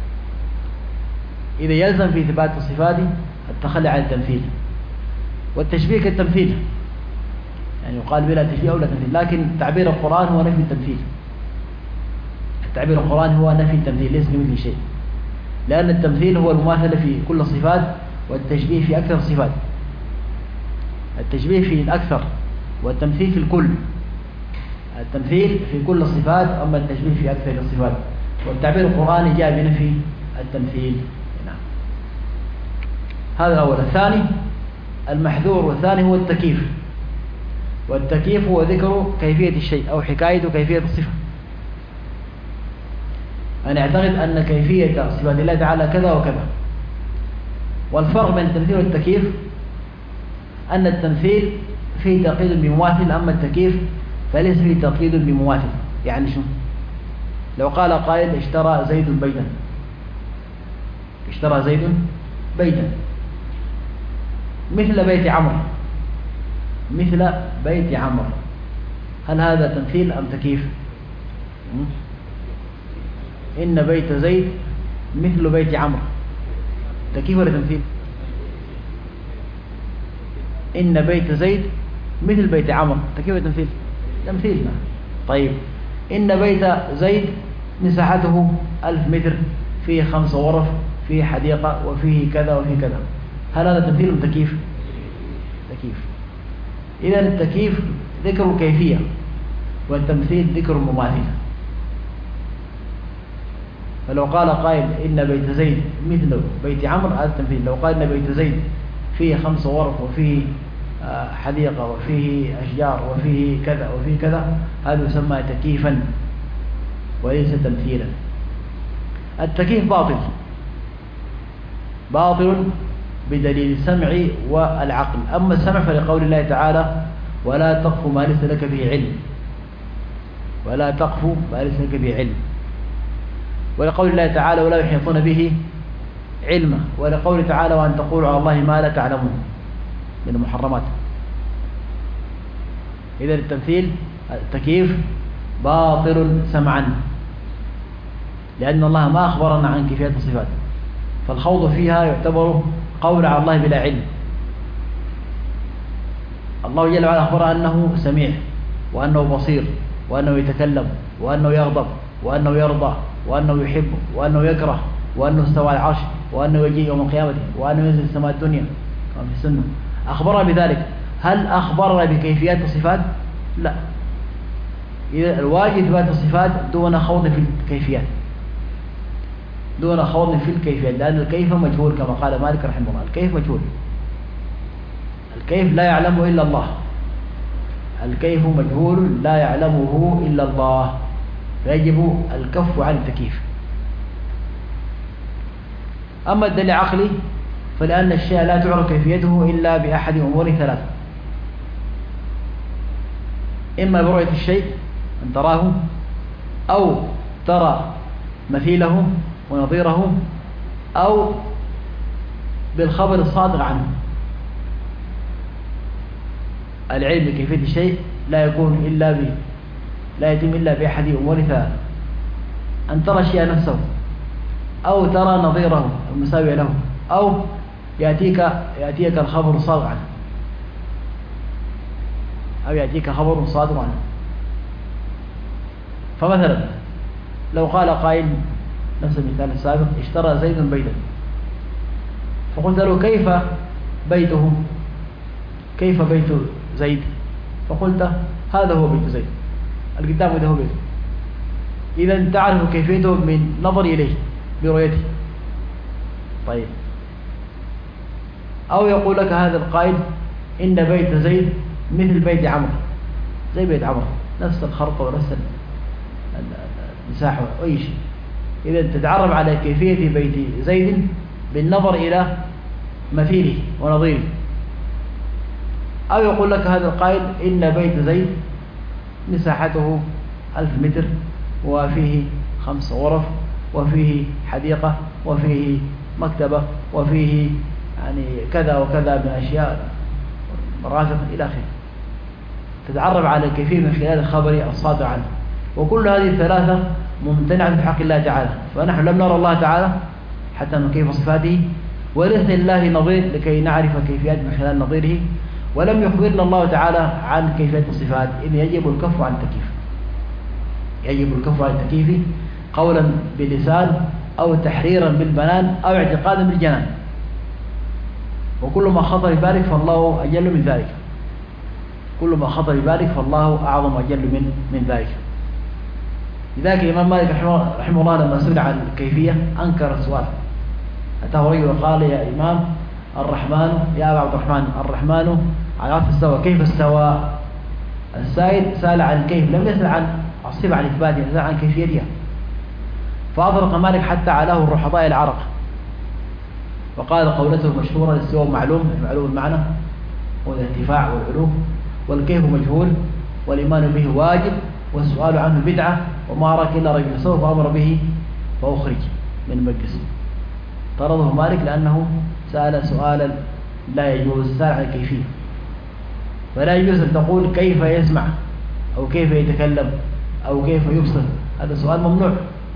Speaker 1: إذا يلزم في إثبات الصفات التخلي عن التمثيل، والتشبيه كالتمثيل، يعني يقال بلا تشبيه أو لا تمثيل، لكن تعبير القرآن هو نفي التمثيل. تعبير القرآن هو نفي التمثيل، ليس كمثل شيء، لأن التمثيل هو المماثلة في كل الصفات، والتشبيه في أكثر الصفات. التشبيه في الأكثر، والتمثيل في الكل. التمثيل في كل الصفات، أما التشبيه في أكثر الصفات. والتعبير القرآني جاء بنفي التمثيل. نعم. هذا الأول. الثاني المحذور، والثاني هو التكييف. والتكييف هو ذكر كيفية الشيء أو حكاية كيفية الصفة. أنا أعتقد أن كيفية صفات الله تعالى كذا وكذا. والفرق بين التمثيل والتكييف أن التمثيل فيه تقييد بمماثل، أما التكييف فليس فيه تقييد بمماثل. يعني شو؟ لو قال قائل اشترى زيد بيتا، اشترى زيد بيتا مثل بيت عمرو، مثل بيت عمرو، هل هذا تمثيل أم تكييف؟ إن بيت زيد مثل بيت عمرو، تكييف ولا تمثيل؟ إن بيت زيد مثل بيت عمرو، تكييف ولا تمثيل؟ تمثيل. طيب، إن بيت زيد مساحته 1000 متر، فيه 5 غرف، فيه حديقة، وفيه كذا وفيه كذا، هل هذا تمثيل أم تكييف؟ تكييف. إذا التكييف ذكر الكيفية، والتمثيل ذكر المماثلة. فلو قال قائل إن بيت زيد مثل بيت عمرو، هذا تمثيل. لو قال إن بيت زيد فيه 5 غرف، وفيه حديقة، وفيه أشجار، وفيه كذا وفيه كذا، هذا يسمى تكييفا وليس تمثيلا. التكييف باطل بدليل السمع والعقل. أما السمع فلقول الله تعالى ولا تقف ما ليس لك به علم، ولا تقف ما ليس لك به علم. ولقول الله تعالى ولا يحيطون به علما. ولقول تعالى وأن تقولوا على الله ما لا تعلمون من المحرمات. إذا التكييف باطل سمعا، لأن الله ما أخبرنا عن كيفية الصفات، فالخوض فيها يعتبر قول على الله بلا علم. الله جل وعلا أخبر أنه سميع، وأنه بصير، وأنه يتكلم، وأنه يغضب، وأنه يرضى، وأنه يحب، وأنه يكره، وأنه استوى على العرش، وأنه يجيء يوم القيامة، وأنه ينزل السماء الدنيا كما في السنة. أخبرنا بذلك. هل أخبرنا بكيفيات الصفات؟ لا. إذا الواجب إثبات الصفات دون خوض في الكيفيات، دون خوض في الكيفيات، لأن الكيف مجهول كما قال مالك رحمه الله. الكيف مجهول، الكيف لا يعلمه إلا الله، الكيف مجهول لا يعلمه إلا الله، فيجب الكف عن التكييف. أما الدليل العقلي فلأن الشيء لا تعرف كيفيته إلا بأحد أمور 3: إما برؤية الشيء أن تراه، أو ترى مثيله ونظيره، أو بالخبر الصادق عنه. العلم بكيفية الشيء لا يتم إلا بأحد أمور 3: أن ترى الشيء نفسه، أو ترى نظيره المساوي له، أو يأتيك الخبر الصادق عنه، أو يأتيك خبر صادق عنه. فمثلا لو قال قائل نفس المثال السابق اشترى زيد بيتا، فقلت له كيف بيته، كيف بيت زيد؟ فقلت هذا هو بيت زيد، القدام هذا هو بيته. إذا تعرف كيفيته من نظر إليه برؤيته. طيب، أو يقول لك هذا القائل إن بيت زيد مثل بيت عمرو، زي بيت عمرو، نفس الخرطة ونفس المساحة وأي شيء. إذا تتعرف على كيفية بيت زيد بالنظر إلى مثيله ونظيره. أو يقول لك هذا القائل إن بيت زيد مساحته 1000 متر، وفيه 5 غرف، وفيه حديقة، وفيه مكتبة، وفيه يعني كذا وكذا من أشياء، مرافق إلى آخره، تتعرف على الكيفية من خلال الخبر الصادر عنه. وكل هذه الثلاثة ممتنعة في حق الله تعالى، فنحن لم نرى الله تعالى حتى من كيف صفاته، وليس لله نظير لكي نعرف كيفيات من خلال نظيره، ولم يخبرنا الله تعالى عن كيفية الصفات، إذ يجب الكف عن التكييف، يجب الكف عن التكييف قولا باللسان أو تحريرا بالبنان أو اعتقادا بالجنان، وكل ما خطر ببالك فالله أجل من ذلك، كل ما خطر ببالك فالله أعظم أجل من ذلك. لذلك الإمام مالك رحمه الله لما سئل عن الكيفية أنكر السؤال، أتاه رجل وقال يا إمام الرحمن، يا أبا عبد الرحمن الرحمن على عرش استوى، كيف استوى؟ السائل سأل عن الكيف، لم يسأل عن الصفة عن إثباتها، سأل عن كيفيتها، فأطرق مالك حتى علاه الرحضاء العرق، وقال قولته المشهورة الاستواء معلوم المعنى والارتفاع والعلو، والكيف مجهول، والإيمان به واجب، والسؤال عنه بدعة، وما أراك إلا رجل سوء فأمر به فأخرج من المجلس. طرده مالك لأنه سأل سؤالا لا يجوز، سأل عن الكيفية، فلا يجوز أن تقول كيف يسمع أو كيف يتكلم أو كيف يبصر، هذا سؤال ممنوع،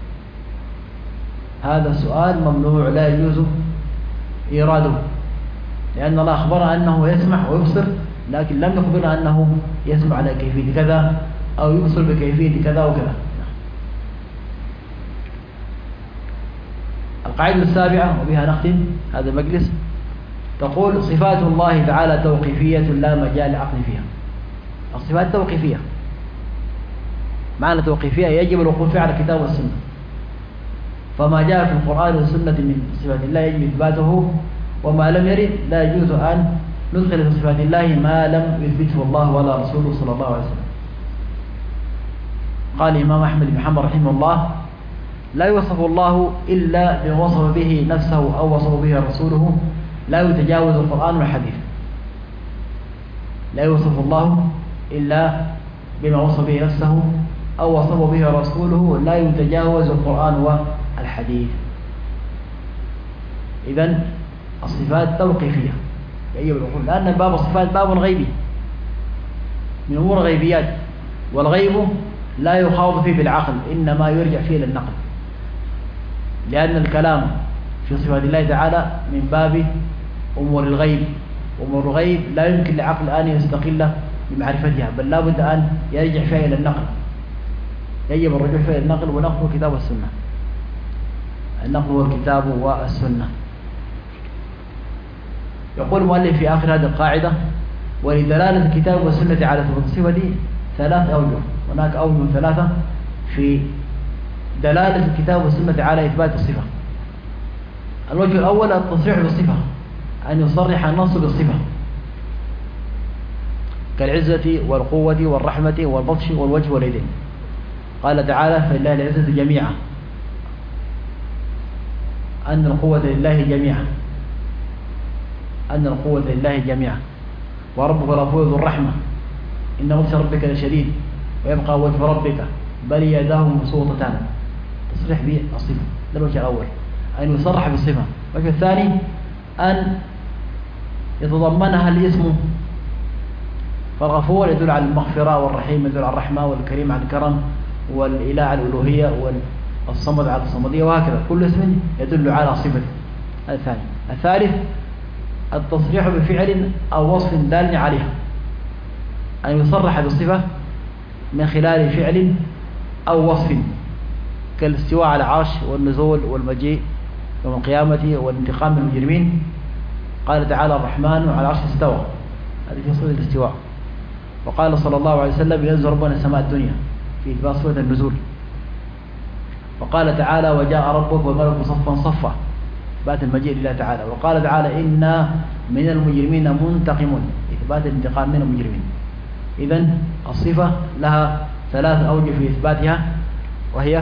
Speaker 1: هذا سؤال ممنوع لا يجوز إيراده، لأن الله أخبر أنه يسمع ويبصر، لكن لم يخبرنا أنه يسمع على كيفية كذا أو يبصر بكيفية كذا وكذا. القاعدة السابعة وبها نختم هذا المجلس، تقول صفات الله تعالى توقيفية لا مجال لعقل فيها. الصفات توقيفية، معنى توقيفية يجب الوقوف فيها على الكتاب والسنة، فما جاء في القرآن والسنة من صفات الله يجب إثباته، وما لم يرد لا يجوز أن ندخل في صفات الله ما لم يثبته الله ولا رسوله صلى الله عليه وسلم. قال الإمام أحمد بن حنبل رحمه الله لا يوصف الله إلا بما وصف به نفسه أو وصف به رسوله، لا يتجاوز القرآن والحديث، لا يوصف الله إلا بما وصف به نفسه أو وصف به رسوله، لا يتجاوز القرآن والحديث. إذن الصفات توقيفية يجب الوقوف، لأن باب الصفات باب غيبي من أمور غيبيات، والغيب لا يخاض فيه بالعقل، إنما يرجع فيه للنقل، لأن الكلام في صفات الله تعالى من باب أمور الغيب، أمور الغيب لا يمكن لعقل أن يستقل بمعرفتها، بل لا بد أن يرجع فيها إلى النقل، يجب الرجوع فيها إلى النقل، ونقل الكتاب والسنة، النقل هو الكتاب والسنة. يقول المؤلف في آخر هذه القاعدة ولدلالة الكتاب والسنة على ثبوت الصفة دي 3 أوجه، هناك أوجه 3 في دلالة الكتاب والسنة على إثبات الصفة. الوجه الأول التصريح بالصفة، أن يصرح النص بالصفة كالعزة والقوة والرحمة والبطش والوجه واليدين، قال تعالى فلله العزة جميعا، أن القوة لله جميعا، أن القوة لله جميعا، وربك الغفور ذو الرحمة، إن بطش ربك لشديد، ويبقى وجه ربك بل يداه مبسوطتان، تصريح بالصفة، ده الوجه الأول أن يصرح بالصفة. الوجه الثاني أن يتضمنها الاسم، فالغفور يدل على المغفرة، والرحيم يدل على الرحمة، والكريم على الكرم، والإله على الألوهية، والصمد على الصمدية، وهكذا كل اسم يدل على صفة. هذا الثاني. الثالث التصريح بفعل أو وصف دال عليها، أن يصرح بالصفة من خلال فعل أو وصف كالاستواء على العرش والنزول والمجيء يوم القيامة والانتقام من المجرمين، قال تعالى الرحمن على العرش استوى، هذه في صفة الاستواء. وقال صلى الله عليه وسلم ينزل ربنا السماء الدنيا في إثبات صفة النزول. وقال تعالى وجاء ربك والملك صفا صفا، إثبات المجيء لله تعالى. وقال تعالى إنا من المجرمين منتقمون، إثبات الانتقام من المجرمين. إذن الصفة لها 3 أوجه في إثباتها، وهي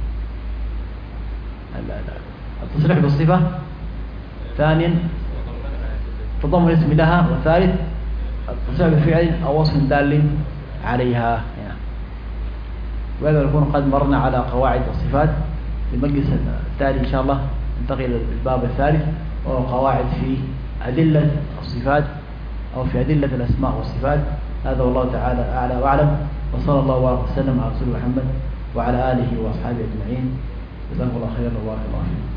Speaker 1: التصريح بالصفة، ثانيا تضمن الاسم لها، والثالث التصريح بفعل أو وصف دال عليها. وبهذا نكون قد مرنا على قواعد الصفات. في المجلس التالي إن شاء الله ننتقل إلى الباب الثالث، وهو قواعد في أدلة الصفات أو في أدلة الأسماء والصفات. هذا والله تعالى أعلى وأعلم، وصلى الله وسلم على رسول محمد وعلى آله وأصحابه أجمعين. جزاكم الله خيرا وبارك الله فيكم.